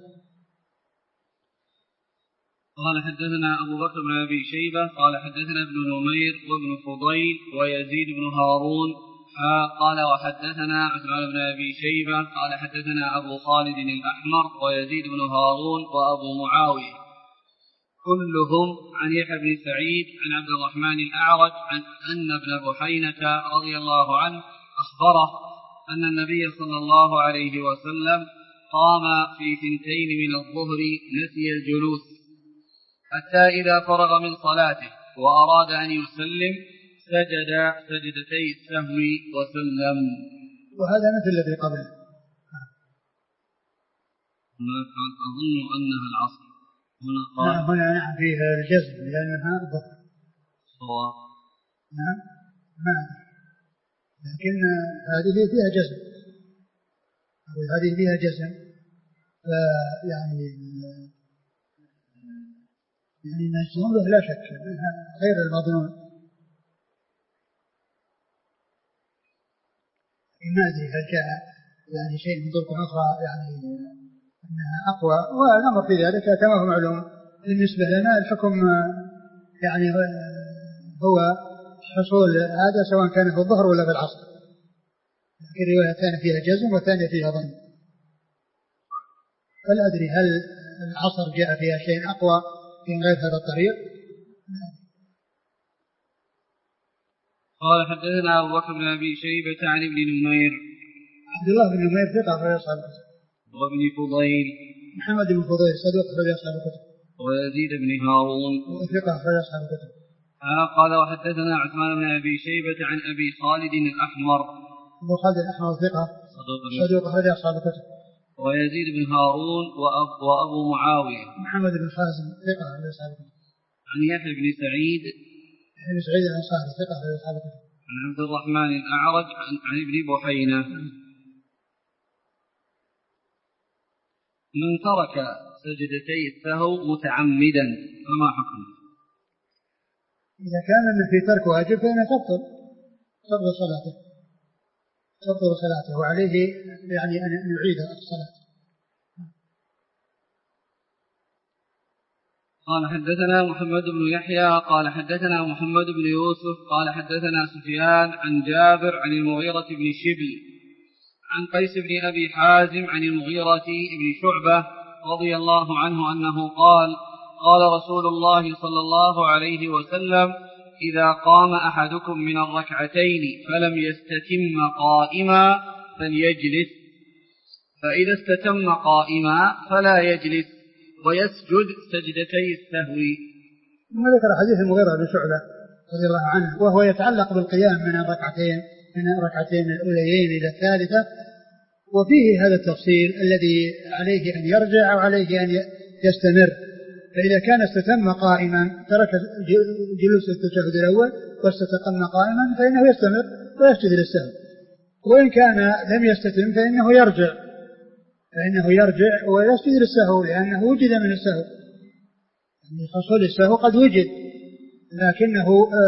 قال حدثنا أبو بكر بن أبي شيبة قال حدثنا ابن نمير وابن فضيل ويزيد بن هارون قال وحدثنا عثمان بن أبي شيبة قال حدثنا أبو خالد الأحمر ويزيد بن هارون وأبو معاوية كلهم عن يحيى بن سعيد عن عبد الرحمن الأعرج عن أن ابن بحينة رضي الله عنه أخبره أن النبي صلى الله عليه وسلم قام في 2 من الظهر نسي الجلوس حتى إذا فرغ من صلاته وأراد أن يسلم سجد سجدتي السهو وسلم. وهذا مثل الذي قبله. أظن أنها العصر. هنا قال نعم فيها الجزم لأنها ظهر. صواب. نعم ما لكن هذه فيها جزم، هذه فيها جزم، يعني مجزوم به لا شك غير المظنون. ما أدري هل جاء يعني شيء من طرق أخرى يعني أنها أقوى، والأمر في ذلك كما هو معلوم بالنسبة لنا الحكم يعني هو حصول هذا سواء كان في الظهر ولا في العصر، لكن روايتان فيها جزم والثانية فيها ظن. فلا أدري هل العصر جاء فيها شيء أقوى في غير هذا الطريق. قال حدثنا أبو بكر بن أبي شيبة عن ابن نمير عبد الله بن نمير ثقة أخرج أصحاب الكتب. وابن فضيل محمد بن فضيل صدوق أخرج أصحاب الكتب. ويزيد بن هارون ثقة أخرج أصحاب الكتب. قال وحدثنا عثمان بن أبي شيبة عن أبي خالد الأحمر. أبو خالد الأحمر ثقة صدوق أخرج أصحاب الكتب. ويزيد بن هارون وأبو معاوية محمد بن خازم ثقة أخرج أصحاب الكتب. عن يحيى بن سعيد الأنصاري ثقة أخرج أصحاب الكتب. عن عبد الرحمن الأعرج عن ابن بحينة. من ترك سجدتي السهو متعمدا فما حكمه؟ إذا كان في ترك واجب فإنه تبطل صلاته وعليه يعني أن يعيد الصلاة. قال حدثنا محمد بن يحيى قال حدثنا محمد بن يوسف قال حدثنا سفيان عن جابر عن المغيرة بن شبل عن قيس بن أبي حازم عن المغيرة بن شعبة رضي الله عنه أنه قال رسول الله صلى الله عليه وسلم إذا قام أحدكم من الركعتين فلم يستتم قائما فليجلس، فإذا استتم قائما فلا يجلس ويسجد سجدتي السهو. ثم ذكر حديث المغيرة بن شعبة رضي الله عنه وهو يتعلق بالقيام من الركعتين الأوليين إلى الثالثة وفيه هذا التفصيل الذي عليه أن يرجع وعليه أن يستمر. فإذا كان استتم قائما ترك جلوس التشهد الأول واستقام قائما فإنه يستمر ويسجد للسهو، وإن كان لم يستتم فإنه يرجع ويسجد للسهو، لأنه وجد من السهو، يعني حصول السهو قد وجد، لكنه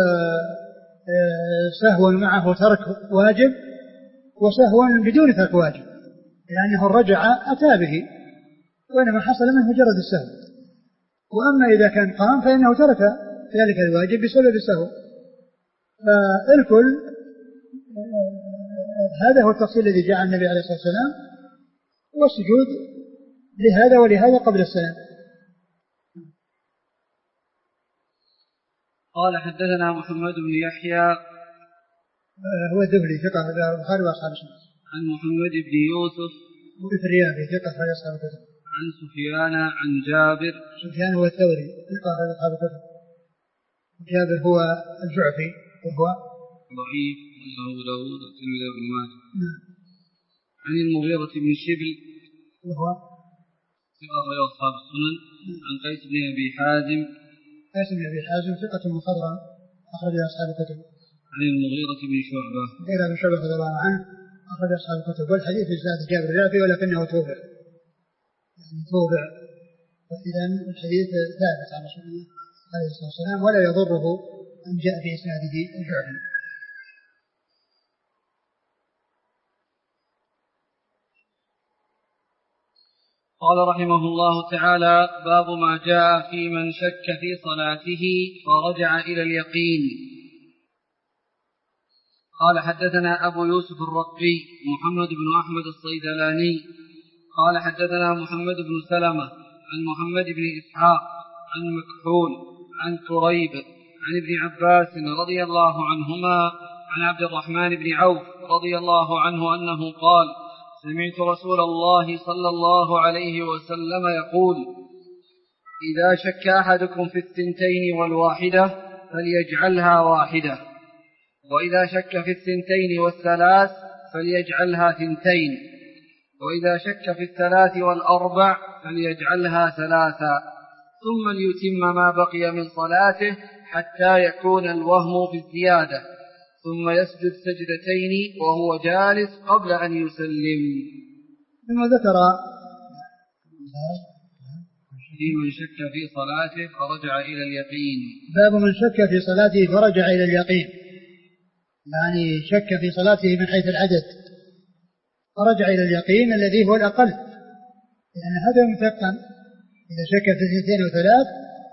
سهو معه ترك واجب وسهو بدون ترك واجب، لأنه الرجع أتى به وإنما حصل منه مجرد السهو. وأما إذا كان قام فإنه ترك ذلك الواجب بسبب السهو. فالكل هذا هو التفصيل الذي جاء النبي عليه الصلاة والسلام، والسجود لهذا ولهذا قبل السلام. قال حدثنا محمد بن يحيى هو الذهلي ثقة أخرجه البخاري وأصحاب السنن. عن محمد بن يوسف الفريابي ثقة أخرجه أصحاب الكتب. عن سفيان عن جابر. سفيان هو الثوري ثقة أخرجه أصحاب الكتب. جابر هو الجعفي وهو ضعيف أبو داود والترمذي وابن ماجه. عن المغيرة بن شبل وهو ثقة أخرجه أصحاب السنن. عن قيس بن أبي حازم. قيس بن أبي حازم ثقة مخضرم أخرجه أصحاب الكتب. عن المغيرة بن شعبة. المغيرة بن شعبة رضي الله عنه أخرج أصحاب الكتب. والحديث في إسناد جابر الجعفي ولكنه توبع، يعني توبع، وإذا الحديث ثابت عن رسول الله عليه الصلاة والسلام ولا يضره أن جاء في إسناده الجعفي. قال رحمه الله تعالى: باب ما جاء في من شك في صلاته فرجع إلى اليقين. قال حدثنا أبو يوسف الرقي محمد بن أحمد الصيدلاني قال حدثنا محمد بن سلمة عن محمد بن إسحاق عن مكحول عن كريب عن ابن عباس رضي الله عنهما عن عبد الرحمن بن عوف رضي الله عنه أنه قال: سمعت رسول الله صلى الله عليه وسلم يقول: إذا شك أحدكم في الثنتين والواحدة فليجعلها واحدة، وإذا شك في الثنتين والثلاث فليجعلها ثنتين، وإذا شك في الثلاث والأربع فليجعلها ثلاثا، ثم ليتم ما بقي من صلاته حتى يكون الوهم في الزيادة، ثم يسجد سجدتين وهو جالس قبل أن يسلم. ثم ذكر في من شك في صلاته فرجع إلى اليقين. باب من شك في صلاته فرجع إلى اليقين، يعني شك في صلاته من حيث العدد فرجع إلى اليقين الذي هو الأقل، لأن هذا متيقن. إذا شك في 2 و3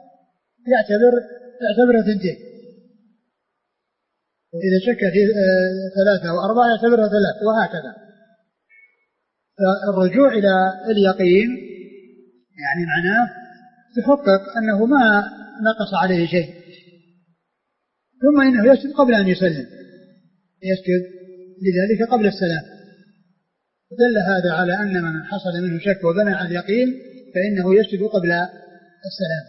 يعتبرها 2، وإذا شك في 3 و4 يعتبرها 3، وهكذا. فالرجوع إلى اليقين يعني معناه تحقق أنه ما نقص عليه شيء، ثم إنه يسجد قبل أن يسلم، يسجد لذلك قبل السلام. دل هذا على أن من حصل منه شك وبنى على اليقين فإنه يسجد قبل السلام.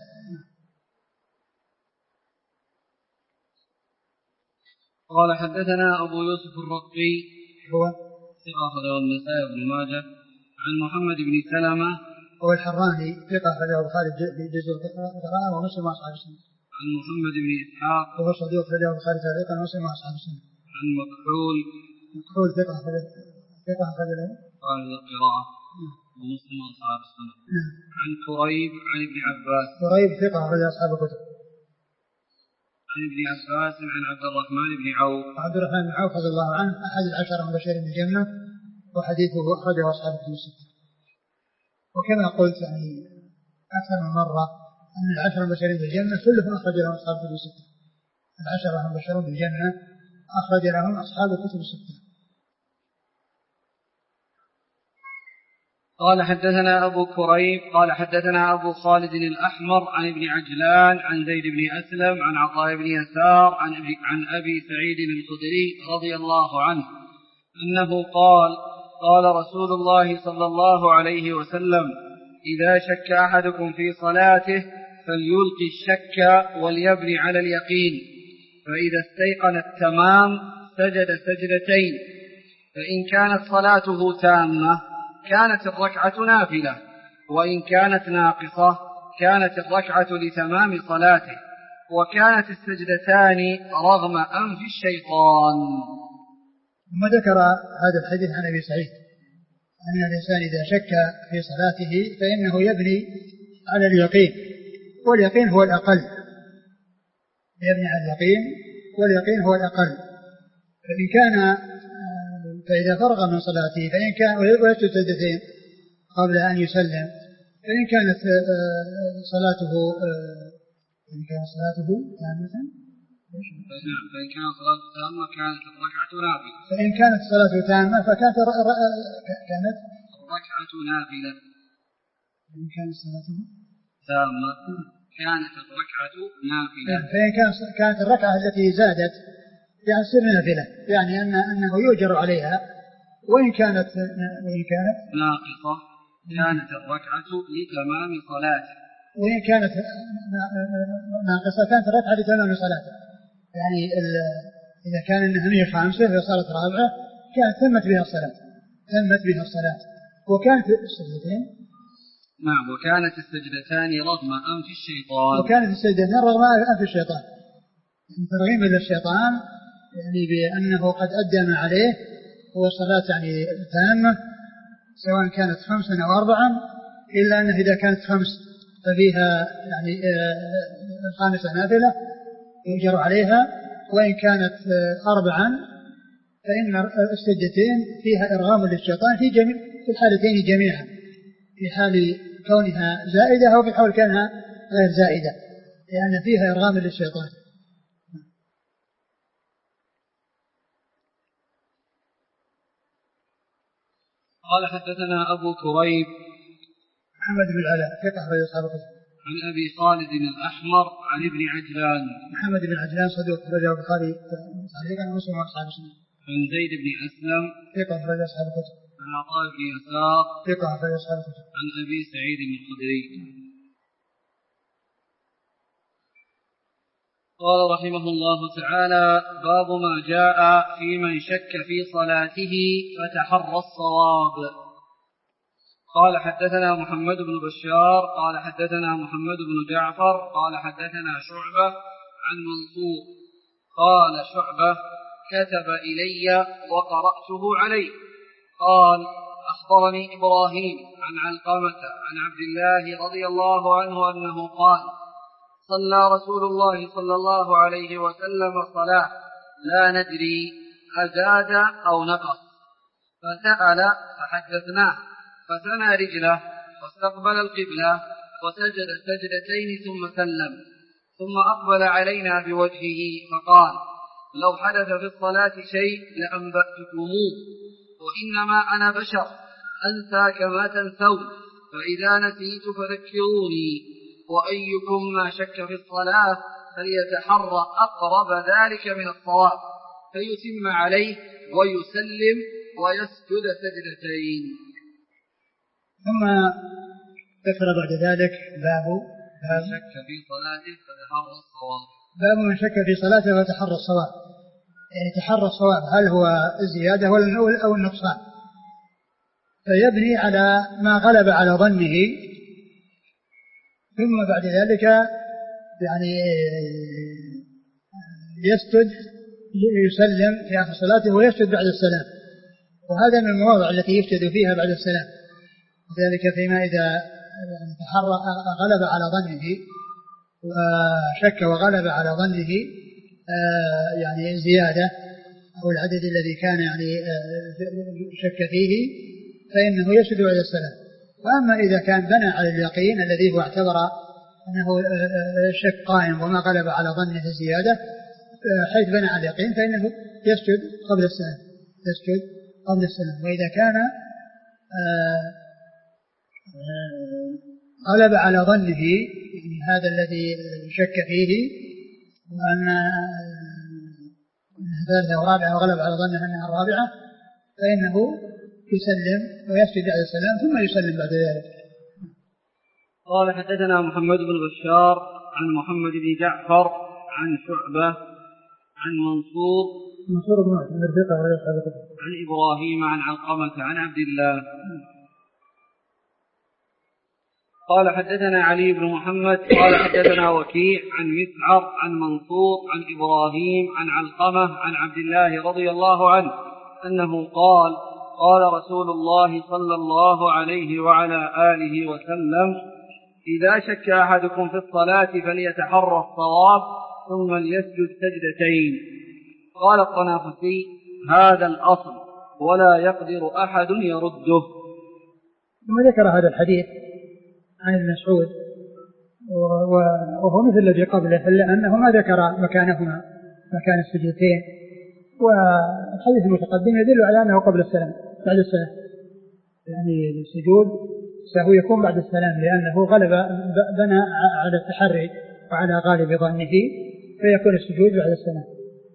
قال حدثنا أبو يوسف الرقي هو ثقة أخرجه النسائي بن ماجه عن محمد بن سلمة هو الحراني ثقة أخرجه البخاري في جزء القراءة ومسلم وأصحاب السنة. عن محمد بن إسحاق وهو صديق أخرجه البخاري تعليقا ومسلم وأصحاب السنة. عن مكحول ثقة أخرجه قال القراءة ومسلم وأصحاب السنة. عن كريب عن ابن عباس. كريب ثقة أخرجه أصحاب الكتب. عن ابن عباس عن عبد الرحمن بن عوف. عبد الرحمن بن عوف رضي الله عنه أحد ال10 المبشرين بالجنة، وحديثه أخرجه أصحاب الكتب الستة. وكما قلت يعني أكثر من مرة أن ال10 المبشرين بالجنة كلهم أخرج لهم أصحاب الكتب الستة. ال10 المبشرون بالجنة أخرج لهم أصحاب الكتب الستة. قال حدثنا أبو كريب قال حدثنا أبو خالد الأحمر عن ابن عجلان عن زيد بن أسلم عن عطاء بن يسار عن أبي سعيد الخدري رضي الله عنه أنه قال: قال رسول الله صلى الله عليه وسلم: إذا شك أحدكم في صلاته فليلقي الشك وليبني على اليقين، فإذا استيقن التمام سجد سجدتين، فإن كانت صلاته تامة كانت الركعة نافلة، وإن كانت ناقصة كانت الركعة لتمام صلاته، وكانت السجدتان رغم أنف الشيطان. ثم ذكر هذا الحديث عن أبي سعيد أن الإنسان إذا شك في صلاته فإنه يبني على اليقين، واليقين هو الأقل، يبني على اليقين واليقين هو الأقل. فإذا فرغ من صلاته فإن كان ويسجد سجدتين قبل أن يسلم، فإن كانت صلاته تامة فإن كانت صلاته تامة فكانت الركعة نافلة. إن كانت صلاته تامة كانت الركعة نافلة. فإن كانت الركعة التي زادت يعني تصير نافلة، يعني أنه يؤجر عليها. وإن كانت ناقصة كانت الركعة لتمام صلاته. وإن كانت ناقصة كانت الركعة لتمام صلاته، يعني إذا كان النهمية 5 فصارت 4 كانت تمت بها الصلاة. وكانت السجدتين وكانت السجدتان رغم أنف الشيطان. ترغيم إلى الشيطان يعني بأنه قد أدى ما عليه، هو صلاة يعني تامة سواء كانت 5 أو 4، إلا أنه إذا كانت 5 ففيها يعني 5 نافلة يؤجر عليها، وإن كانت 4 فإن السجدتين فيها إرغام للشيطان في الحالتين جميعا، في حال كونها زائدة أو في حال كونها غير زائدة، لأن فيها إرغام للشيطان. قال حدثنا أبو كريب محمد بن العلاء ثقة أخرج أصحاب الكتب. عن أبي خالد الأحمر عن ابن عجلان. محمد بن عجلان صدوق أخرجه البخاري تعليقا ومسلم وأصحاب السنن. عن زيد بن أسلم ثقة أخرج أصحاب الكتب. عن عطاء بن يسار ثقة أخرج أصحاب الكتب. عن أبي سعيد الخدري. قال رحمه الله تعالى: باب ما جاء في من شك في صلاته فتحرى الصواب. قال حدثنا محمد بن بشار قال حدثنا محمد بن جعفر قال حدثنا شعبة عن منصور قال شعبة: كتب إلي وقرأته عليه. قال: أخبرني إبراهيم عن علقمة عن عبد الله رضي الله عنه أنه قال: صلى رسول الله صلى الله عليه وسلم صلاة لا ندري أزاد أو نقص، فسأل فحدثناه، فثنى رجله واستقبل القبلة وسجد سجدتين ثم سلم، ثم أقبل علينا بوجهه فقال: لو حدث في الصلاة شيء لأنبأتكموه، وإنما أنا بشر أنسى كما تنسون، فإذا نسيت فذكروني، وأيكم ما شك في الصلاة فليتحرى أقرب ذلك من الصواب، فيتم عليه ويسلم ويسجد سجدتين. ثم ذكر بعد ذلك باب شك في صلاته فتحرى الصواب. باب من شك في صلاته فتحرى الصواب، يعني تحرى الصواب هل هو الزيادة أو النقصان، فيبني على ما غلب على ظنه، ثم بعد ذلك يعني يسجد يسلم في آخر صلاته ويسجد بعد السلام، وهذا من المواضع التي يسجد فيها بعد السلام، ذلك فيما إذا تحرى غلب على ظنه وشك وغلب على ظنه يعني زيادة أو العدد الذي كان يعني شك فيه، فإنه يسجد بعد السلام. وأما إذا كان بنى على اليقين الذي هو اعتبر أنه الشك قائم وما غلب على ظنه زيادة، حيث بنى على اليقين فإنه يسجد قبل السلام، وإذا كان غلب على ظنه يعني هذا الذي شك فيه وأن ثالثة ورابعة وغلب على ظنه أنها الرابعة، فإنه يسلم ويسجد بعد السلام ثم يسلم بعد ذلك. قال حدثنا محمد بن بشار عن محمد بن جعفر عن شعبة عن منصور منصور بن معتمر ثقة ولا أصحاب الكتب. عن إبراهيم عن علقمة عن عبد الله قال حدثنا علي بن محمد قال حدثنا وكيع عن مسعر عن منصور عن إبراهيم عن علقمة عن عبد الله رضي الله عنه أنه قال قال رسول الله صلى الله عليه وعلى آله وسلم إذا شك أحدكم في الصلاة فليتحرى الصواب ثم ليسجد سجدتين. قال الطنافسي هذا الأصل ولا يقدر أحد يرده. ثم ذكر هذا الحديث عن ابن مسعود وهو مثل الذي قبله إلا أنه ما ذكر مكانهما مكان السجدتين، والحديث المتقدم يدل على أنه قبل السلام بعد السلام، يعني السجود سهو يكون بعد السلام لأنه غلب بنى على التحري وعلى غالب ظنه فيكون السجود بعد السلام.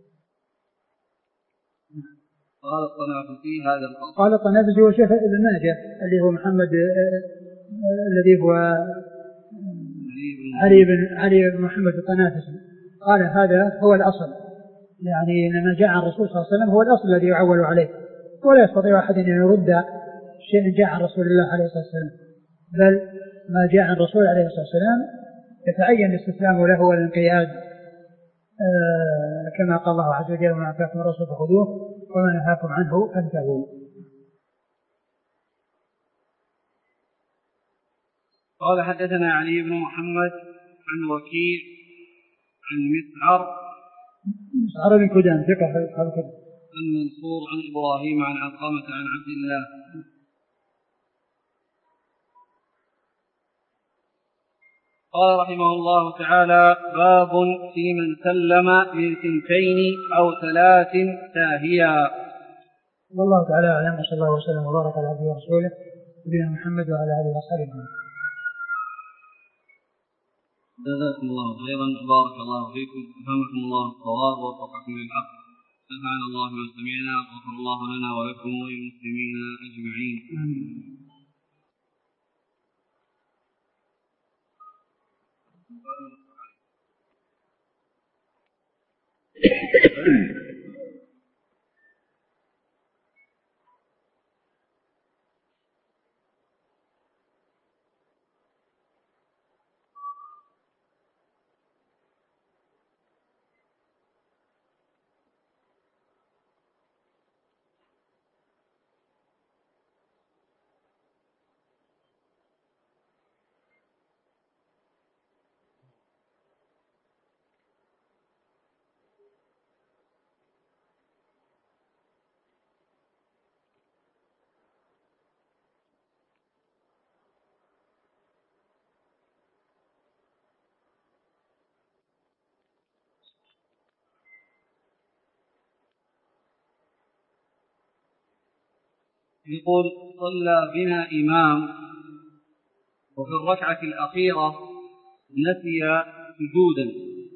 قال الطنافسي هذا الأصل. قال الطنافسي هو شيخ ابن ماجه اللي هو محمد الذي هو علي بن محمد الطنافسي قال هذا هو الأصل، يعني لما جاء عن الرسول صلى الله عليه وسلم هو الأصل الذي يعول عليه، ولا يستطيع أحد أن يرد شيء جاء عن رسول الله عليه الصلاة والسلام، بل ما جاء عن الرسول عليه الصلاة والسلام يتعين الاستسلام له والانقياد كما قال الله عز وجل وما آتاكم الرسول فخذوه وما نهاكم عنه فانتهوا. قال حدثنا علي بن محمد عن وكيع عن مسعر بن كدام ثقة عن منصور عن إبراهيم عن علقمة عن عبد الله. قال رحمه الله تعالى باب في من سلم من 2 أو 3 ساهيا. والله تعالى أعلم، صلى الله وسلم وبارك على عبده ورسوله نبينا محمد وعلى آله وصحبه. جزاكم الله خيرا وبارك الله فيكم وفهمكم الله الصواب ووفقكم للحق. نفعنا الله بما سمعنا وغفر الله لنا ولكم وللمسلمين أجمعين. يقول صلى بنا إمام وفي الركعة الأخيرة نسي سجودا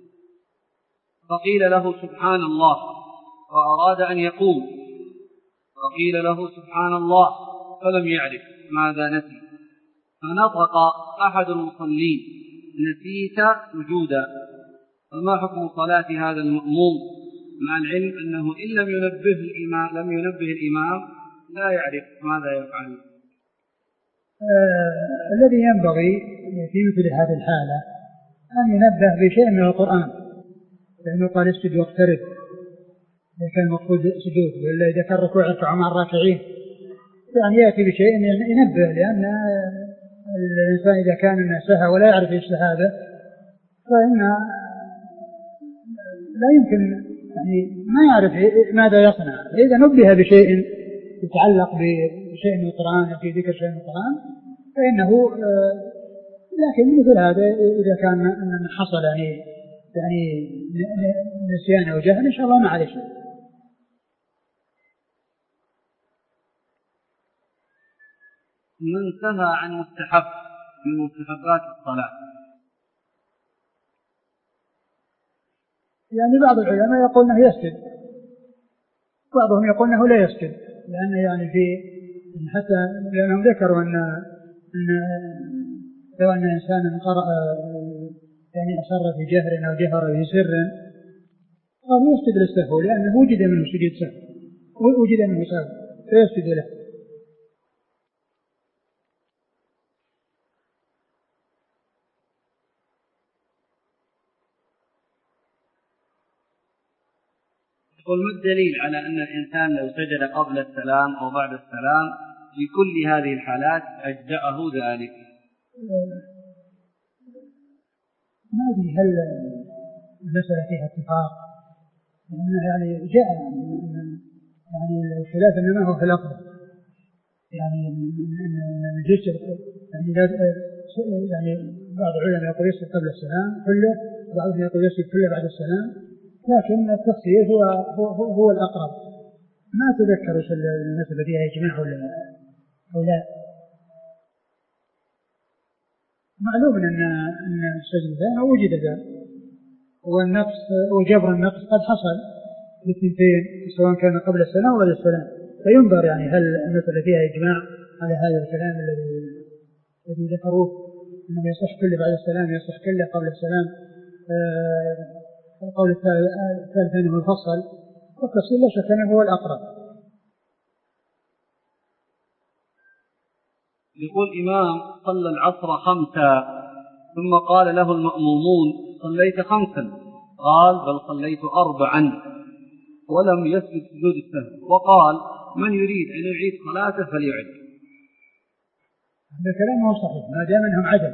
فقيل له سبحان الله وأراد أن يقوم فقيل له سبحان الله فلم يعرف ماذا نسي فنطق أحد المصلين نسيت سجودا، فما حكم صلاة هذا المأموم مع العلم أنه إن لم ينبه الإمام لا يعرف ماذا يفعل؟ الذي ينبغي في مثل هذه الحالة أن ينبه بشيء من القرآن، لأنه قال اسجد واقترب إذا كان المقصود سجود، وإلا إذا كان ركوع اركعوا مع الراكعين، يعني يأتي بشيء ينبه، لأن الإنسان إذا كان سهى ولا يعرف الشهادة فإن لا يمكن يعني ما يعرف ماذا يصنع. إذا نبه بشيء يتعلق بشيء من القرآن في ذكر شيء من القرآن فإنه لكن مثل هذا إذا كان حصل يعني نسيان أو جهل إن شاء الله ما عليه شيء. من سهى عن مستحب من مستحبات الصلاة، يعني بعض العلماء يقول أنه يسجد، بعضهم يقول أنه لا يسجد، لأن يعني حتى لأنهم ذكروا أن لو أن إنسانا قرأ يعني أسر في جهر أو جهر في سر قال يسجد للسهو لأنه وجد منه سجود سهو، وجد منه سهو فيسجد له. يقول ما الدليل على أن الإنسان لو سجد قبل السلام أو بعد السلام في كل هذه الحالات أجزأه ذلك؟ ما أدري هل المسألة فيها اتفاق، يعني جاء يعني الخلاف إنما هو في الأقرب، يعني الجزء يعني بعض العلماء يقول يسجد قبل السلام كله، وبعضهم يقول يسجد كله بعد السلام، لكن التفسير هو الأقرب. ما أتذكر وش المسألة فيها إجماع أو لا. معلوم أن السجدتين وجد ذلك، والنقص وجبر النقص قد حصل بالاثنتين سواء كان قبل السلام ولا السلام، فينظر يعني هل المسألة فيها إجماع على هذا الكلام الذي ذكروه أنه يصح كله بعد السلام يصح كله قبل السلام. القول الثالث أنه الفصل، والتفصيل لا شك أنه هو الأقرب. يقول إمام صلى العصر 5 ثم قال له المأمومون صليت 5، قال بل صليت 4 ولم يسجد سجود السهو، وقال من يريد أن يعيد صلاته فليعد. هذا كلام هو صحيح ما دام منهم عدد،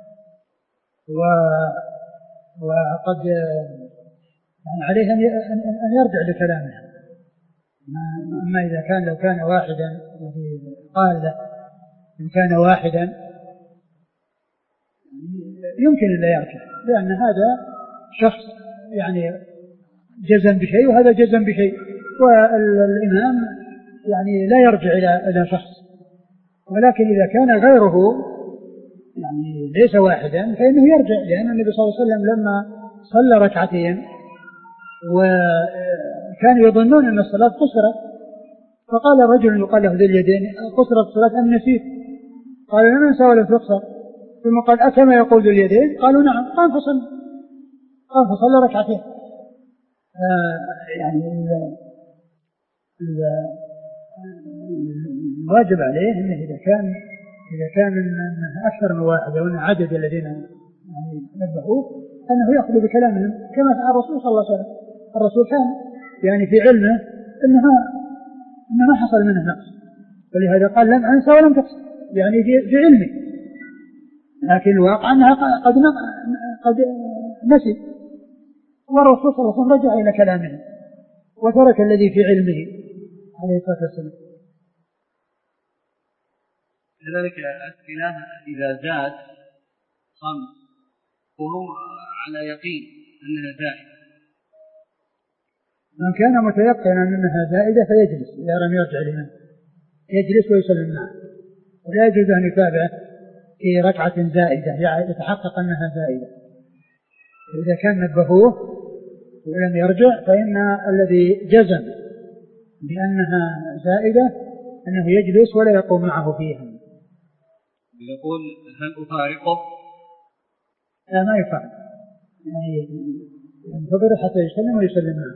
وقد يعني عليه أن يرجع لكلامه. أما إذا كان لو كان واحدا قال له إن كان واحدا يمكن أن لا يرجع، لأن هذا شخص يعني جزم بشيء وهذا جزم بشيء، والإمام يعني لا يرجع إلى شخص. ولكن إذا كان غيره يعني ليس واحدا فإنه يرجع، لأن النبي صلى الله عليه وسلم لما صلى 2 ركعتين وكانوا يظنون أن الصلاة قصرت، فقال رجل يقال له ذي اليدين قصرت الصلاة أم نسيت؟ قال لم ننسى ولم تقصر. ثم قال أكما يقول ذي اليدين؟ قالوا نعم. قال فصلى 2 ركعتين. يعني الواجب عليه أنه إذا كان أكثر من واحد أو أن عدد الذين يعني نبهوه أنه يأخذ بكلامهم كما فعل الرسول صلى الله عليه وسلم. الرسول كان يعني في علمه أنه ما حصل منه نقص، ولهذا قال لم أنسى ولم تقصر، يعني في علمه، لكن الواقع أنها قد نسي، والرسول صلى الله عليه وسلم رجع إلى كلامه وترك الذي في علمه عليه الصلاة والسلام. لذلك أسئلة إذا زاد 5 وهو على يقين أنها زائدة، من كان متيقنا أنها زائدة فيجلس، إذا لم يرجع لمن يجلس ويسلم معه، ولا يجوز أن يتابع في 2 ركعة زائدة يعني يتحقق أنها زائدة. إذا كان نبهوه ولم يرجع فإن الذي جزم بأنها زائدة أنه يجلس ولا يقوم معه فيها. يقول هل أفارقه؟ لا ما يفعل، يعني ينتظر حتى يسلم ويسلم معه.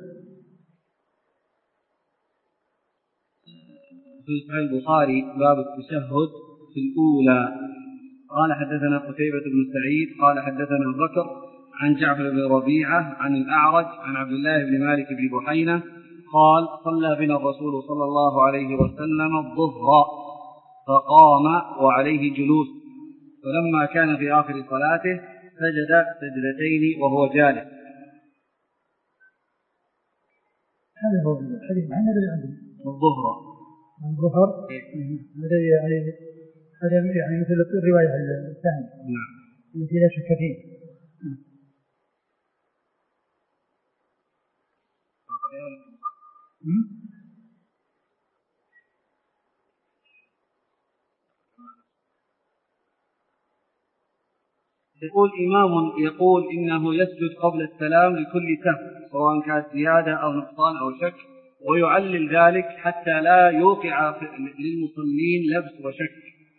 في صحيح البخاري باب التشهد في الأولى قال حدثنا قتيبة بن سعيد قال حدثنا بكر عن جعفر بن ربيعة عن الأعرج عن عبد الله بن مالك بن بحينة قال صلى بنا الرسول صلى الله عليه وسلم الظهر فقام وعليه جلوس، فلما كان في آخر صلاته سجد 2 سجدتين وهو جالس. هذا هو الحديث عن الذي الظهر هذا يعني مثل الرواية الثانية التي لا شك فيه. يقول إمام يقول إنه يسجد قبل السلام لكل سهو سواء كانت زيادة أو نقصان أو شك، ويعلل ذلك حتى لا يوقع للمصلين لبس وشك.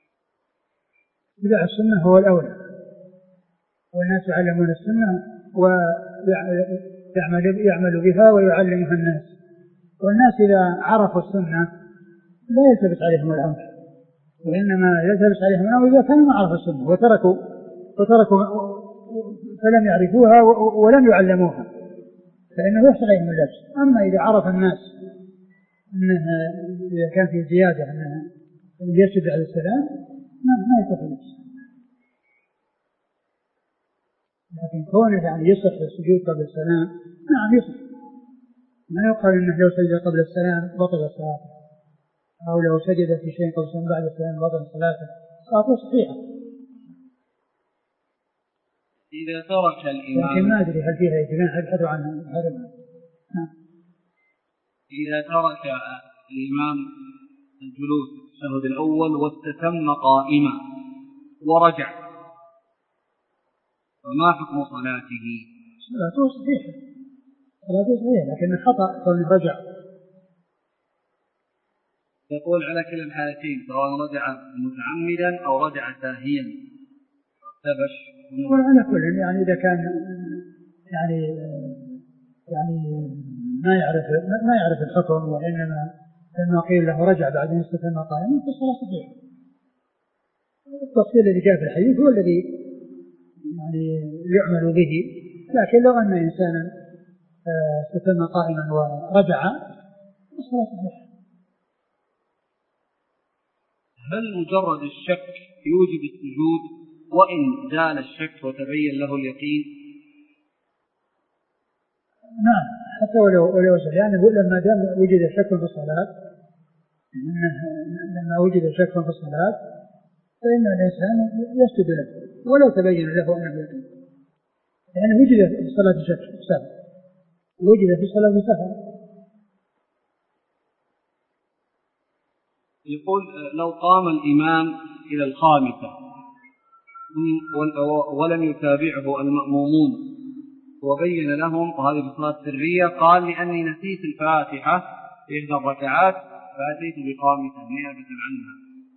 اتباع السنة هو الأولى، والناس يعلمون السنة يعمل بها ويعلمها الناس. والناس إذا عرفوا السنة لا يلتبس عليهم الأمر، وإنما يلتبس عليهم الأمر إذا كانوا ما عرفوا السنة وتركوا فلم يعرفوها ولم يعلموها، فإنه يحصل عليهم اللبس. أما إذا عرف الناس أنها إذا كان في زيادة أنها يسجد على السلام ما يكون في نفسه. لكن كونه يعني يصح السجود قبل السلام، نعم يصح، ما يقال انه لو سجد قبل السلام بطل صلاته، او لو سجد في شيء قبل السلام بعد السلام بطل صلاته، صلاته صحيحه. إذا ترك الإمام، لكن ما أدري هل فيها إجماع، يبحثوا عنها هذا. إذا ترك الإمام الجلوس في التشهد الأول واستتم قائما ورجع، فما حكم صلاته؟ صلاته صحيحة، لكن الخطأ كونه رجع. يقول على كلا الحالتين سواء رجع متعمدا أو رجع ساهيا ثبش. وعلى كل يعني إذا كان يعني ما يعرف الحكم، وإنما لما قيل له رجع بعد أن استتم قائما فالصلاة صحيحة. التفصيل اللي جاء في الحديث هو الذي يعني يعمل به، لكن لو أن إنسانا استتم قائما ورجع فالصلاة صحيحة. هل مجرد الشك يوجب السجود وإن زال الشك وتبين له اليقين؟ نعم، حتى ولو زال، يعني لما دام وجد شك في الصلاة، لما وجد شك في الصلاة فإن الإنسان يسجد له ولو تبين له أنه يقين، يعني وجد في الصلاة شك سهل، وجد في الصلاة سهل. يقول لو قام الإمام إلى الخامسة ولم يتابعه المأمومون وبين لهم، وهذه الصلاة سرية، قال لأني نسيت الفاتحة في إحدى الركعات فأتيت بخامسة نيابة عنها.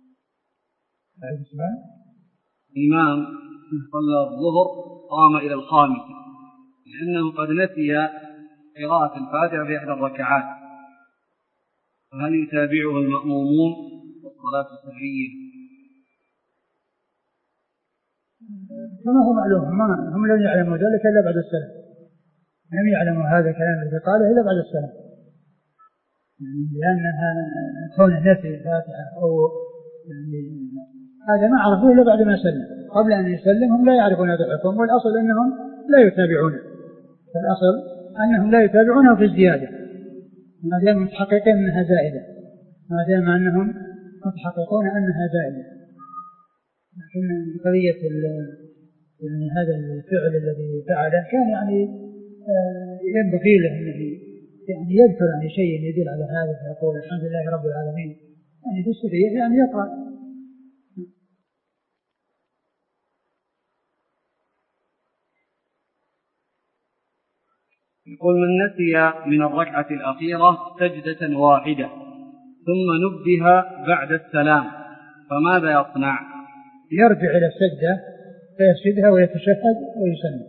الإمام صلى الظهر قام إلى الخامسة لأنه قد نسي قراءة الفاتحة في إحدى الركعات، فهل يتابعه المأمومون والصلاة سرية؟ كما هو معلوم هم لم يعلموا ذلك إلا بعد السلام، لم يعلموا هذا الكلام الذي قاله إلا بعد السلام، يعني لأنها كون نسي الفاتحة أو يعني هذا ما عرفوه إلا بعد ما سلم. قبل أن يسلم هم لا يعرفون هذا الحكم، والأصل أنهم لا يتابعونه، فالأصل أنهم لا يتابعونه في الزيادة ما دام متحققين أنها زائدة، ما دام أنهم متحققون أنها زائدة. لكن قضية يعني هذا الفعل الذي فعله كان يعني ينبغي له أنه يعني يذكر عن شيء يدل على هذا فيقول الحمد لله رب العالمين، يعني في السرية يعني يقرأ. يقول من نسي من الركعة الأخيرة سجدة واحدة ثم نبه بعد السلام فماذا يصنع؟ يرجع إلى السجدة فيسجدها ويتشهد ويسلم،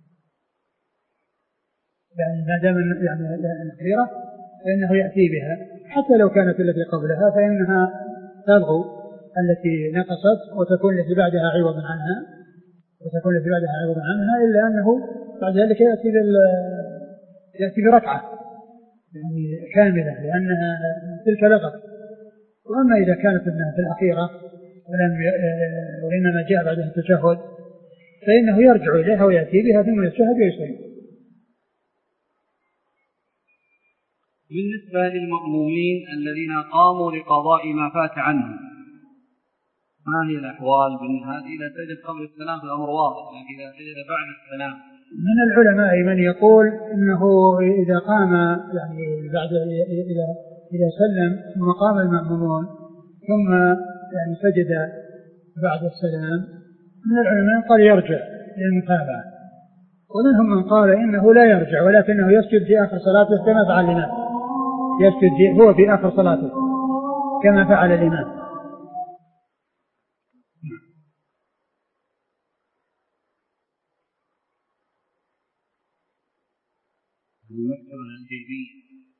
يعني ما دام يعني الأخيرة فإنه يأتي بها، حتى لو كانت التي قبلها فإنها تلغو التي نقصت وتكون التي بعدها عوضا عنها، إلا أنه بعد ذلك يأتي بركعة يعني كاملة لأنها تلك لغت. وأما إذا كانت الناس في الأخيرة وإنما جاء بعدها التشهد فإنه يرجع إليها ويأتي بها ثم يتشهد ويسلم. بالنسبة للمأمومين الذين قاموا لقضاء ما فات عنهم ما هي الأحوال؟ إذا سجد قبل السلام فالأمر واضح، لكن إذا سجد بعد السلام من العلماء من يقول إنه إذا قام يعني بعد إذا سلم ثم قام المأمومون ثم يعني سجد بعد السلام، من العلماء قال يرجع للمتابعة، ومنهم من قال إنه لا يرجع ولكنه يسجد في آخر صلاته كما فعل الإمام، يسجد هو في آخر صلاته كما فعل الإمام. المكتبة الجيبية.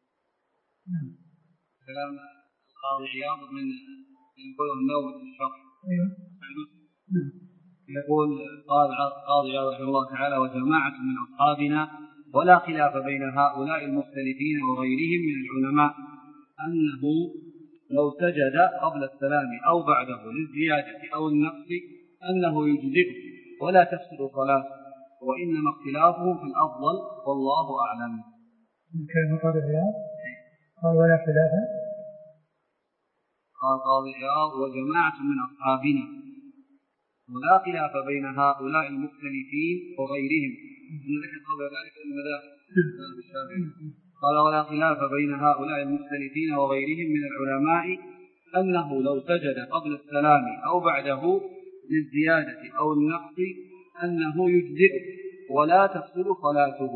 كلام القاضي عياض من يقول النووي في الشرح. يقول قال القاضي عياض رحمه الله تعالى: وجماعة من أصحابنا ولا خلاف بين هؤلاء المختلفين وغيرهم من العلماء أنه لو سجد قبل السلام أو بعده للزيادة أو النقص أنه يجزئه ولا تفسد صلاته، وإنما اختلافهم في الأفضل والله أعلم. كلمة قاضي عياض قال ولا خلاف. قال قاضي عياض: وجماعة من أصحابنا ولا خلاف بين هؤلاء المختلفين وغيرهم. ذكر قبل ذلك المذاهب. قال: ولا خلاف بين هؤلاء المختلفين وغيرهم من العلماء أنه لو سجد قبل السلام أو بعده للزيادة أو النقص أنه يجزئه ولا تفسد صلاته،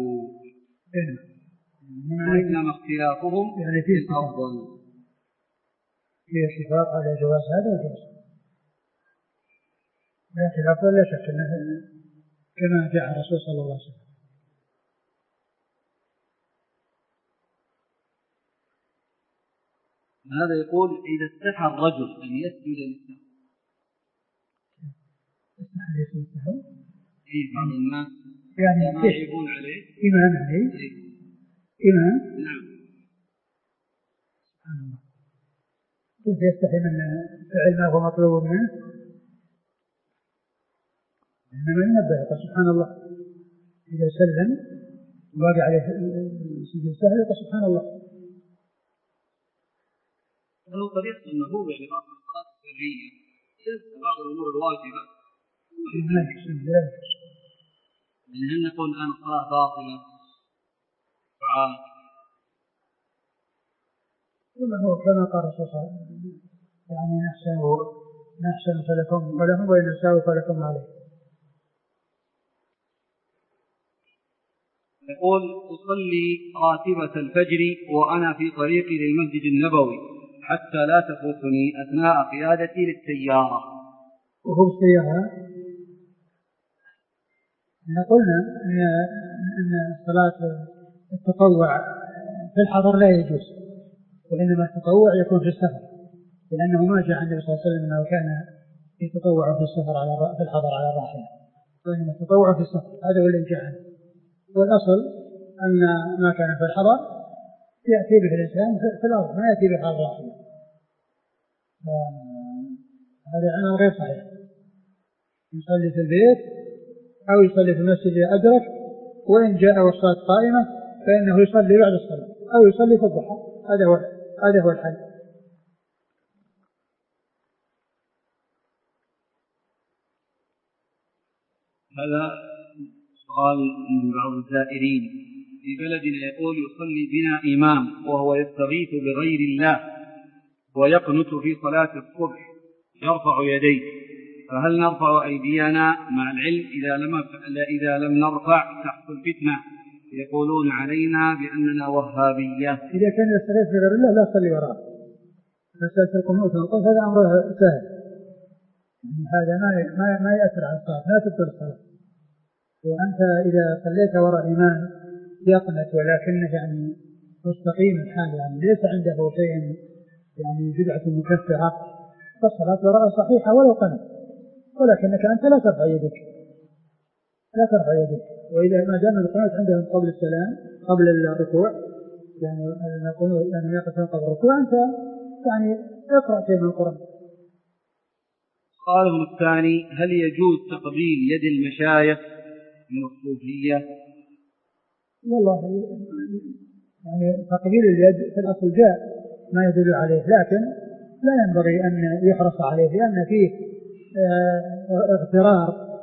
وإنما اختلافهم يعني في الأفضل. في اتفاق على جواز هذا وجواز، لكن الأفضل لا شك أنه كما جاء الرسول صلى الله عليه وسلم. هذا يقول: إذا استحى الرجل أن يسجد للسهو. بعض الناس يعني ما يعيبون عليه إمام عليه إمام. نعم. سبحان الله، كيف يستحي من فعل ما هو مطلوب منه؟ إنما ينبه سبحان الله إذا سلم واقع عليه سجود سهل سبحان الله. ولو قد يحصل أنه هو يعني بعض الصلاة السرية ينسى بعض الأمور الواجبة يعني هل نقول الآن الصلاة باطلة فعال؟ وما هو كما قال الرسول يعني نحسن فلكم ولهم وإن نساء فلكم عليه. يقول: أصلي راتبة الفجر وأنا في طريقي للمسجد النبوي حتى لا تفوتني أثناء قيادتي للسيارة. وهو السيارة قلنا أن صلاة التطوع في الحضر لا يجوز، وإنما التطوع يكون في السفر، لأنه ما جاء عن النبي صلى الله عليه وسلم أنه كان يتطوع في السفر في الحضر على الراحلة، وإنما التطوع في السفر هذا هو اللي جاء عنه. والأصل أن ما كان في الحضر يأتي به الإنسان في الأرض، ما يأتي به على الراحلة. هذا عنوان غير صحيح. يصلي في البيت أو يصلي في المسجد إذا أدرك، وإن جاء والصلاة قائمة فإنه يصلي بعد الصلاة أو يصلي في الضحى. هذا هو الحل. هذا سؤال من بعض الزائرين في بلدنا يقول: يصلي بنا إمام وهو يستغيث بغير الله ويقنت في صلاة الصبح يرفع يديه، فهل نرفع أيدينا مع العلم إذا لم نرفع تحصل فتنة؟ يقولون علينا بأننا وهابية. إذا كان يستغيث بغير الله لا صلي وراءه. مسألة القنوت والقنوت هذا أمره سهل، يعني هذا ما يأثر على الصلاة، لا تبطل الصلاة. وأنت إذا صليت وراء إمام يقنت ولكنه يعني مستقيم الحال، يعني ليس عنده شيء يعني بدعة مكفرة، فالصلاة وراء صحيحة ولو قنت، ولكنك أنت لا ترفع يدك. وإذا ما دام القنوت عندهم قبل السلام قبل الركوع، يعني نقول أنه يقف قبل الركوع، أنت يعني اقرأ شيء من القرآن. سؤالهم الثاني: هل يجوز تقبيل يد المشايخ من الصوفية؟ والله يعني تقبيل اليد في الأصل جاء ما يدل عليه، لكن لا ينبغي أن يحرص عليه، لأن فيه اغترار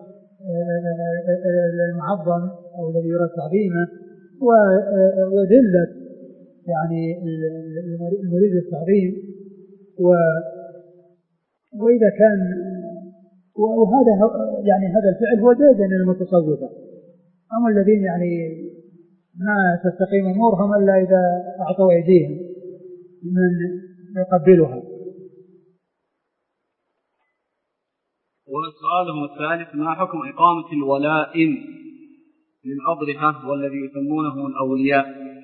المعظم أو الذي يرى تعظيمه وذلة يعني المريد التعظيم، وإذا كان وهذا يعني هذا الفعل هو ديدن المتصوفة، هم الذين يعني ما تستقيم أمورهم إلا إذا أعطوا أيديهم من يقبلها. وسؤالهم الثالث: ما حكم إقامة الولائم للأضرحة والذي يسمونهم الأولياء؟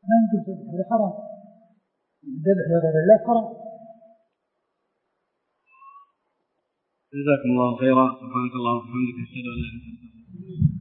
ما يمكن تذبح، هذا حرام، الذبح لغير الله حرام. جزاكم الله خيرا، سبحانك اللهم وبحمدك، اشهد ان لا اله الا انت.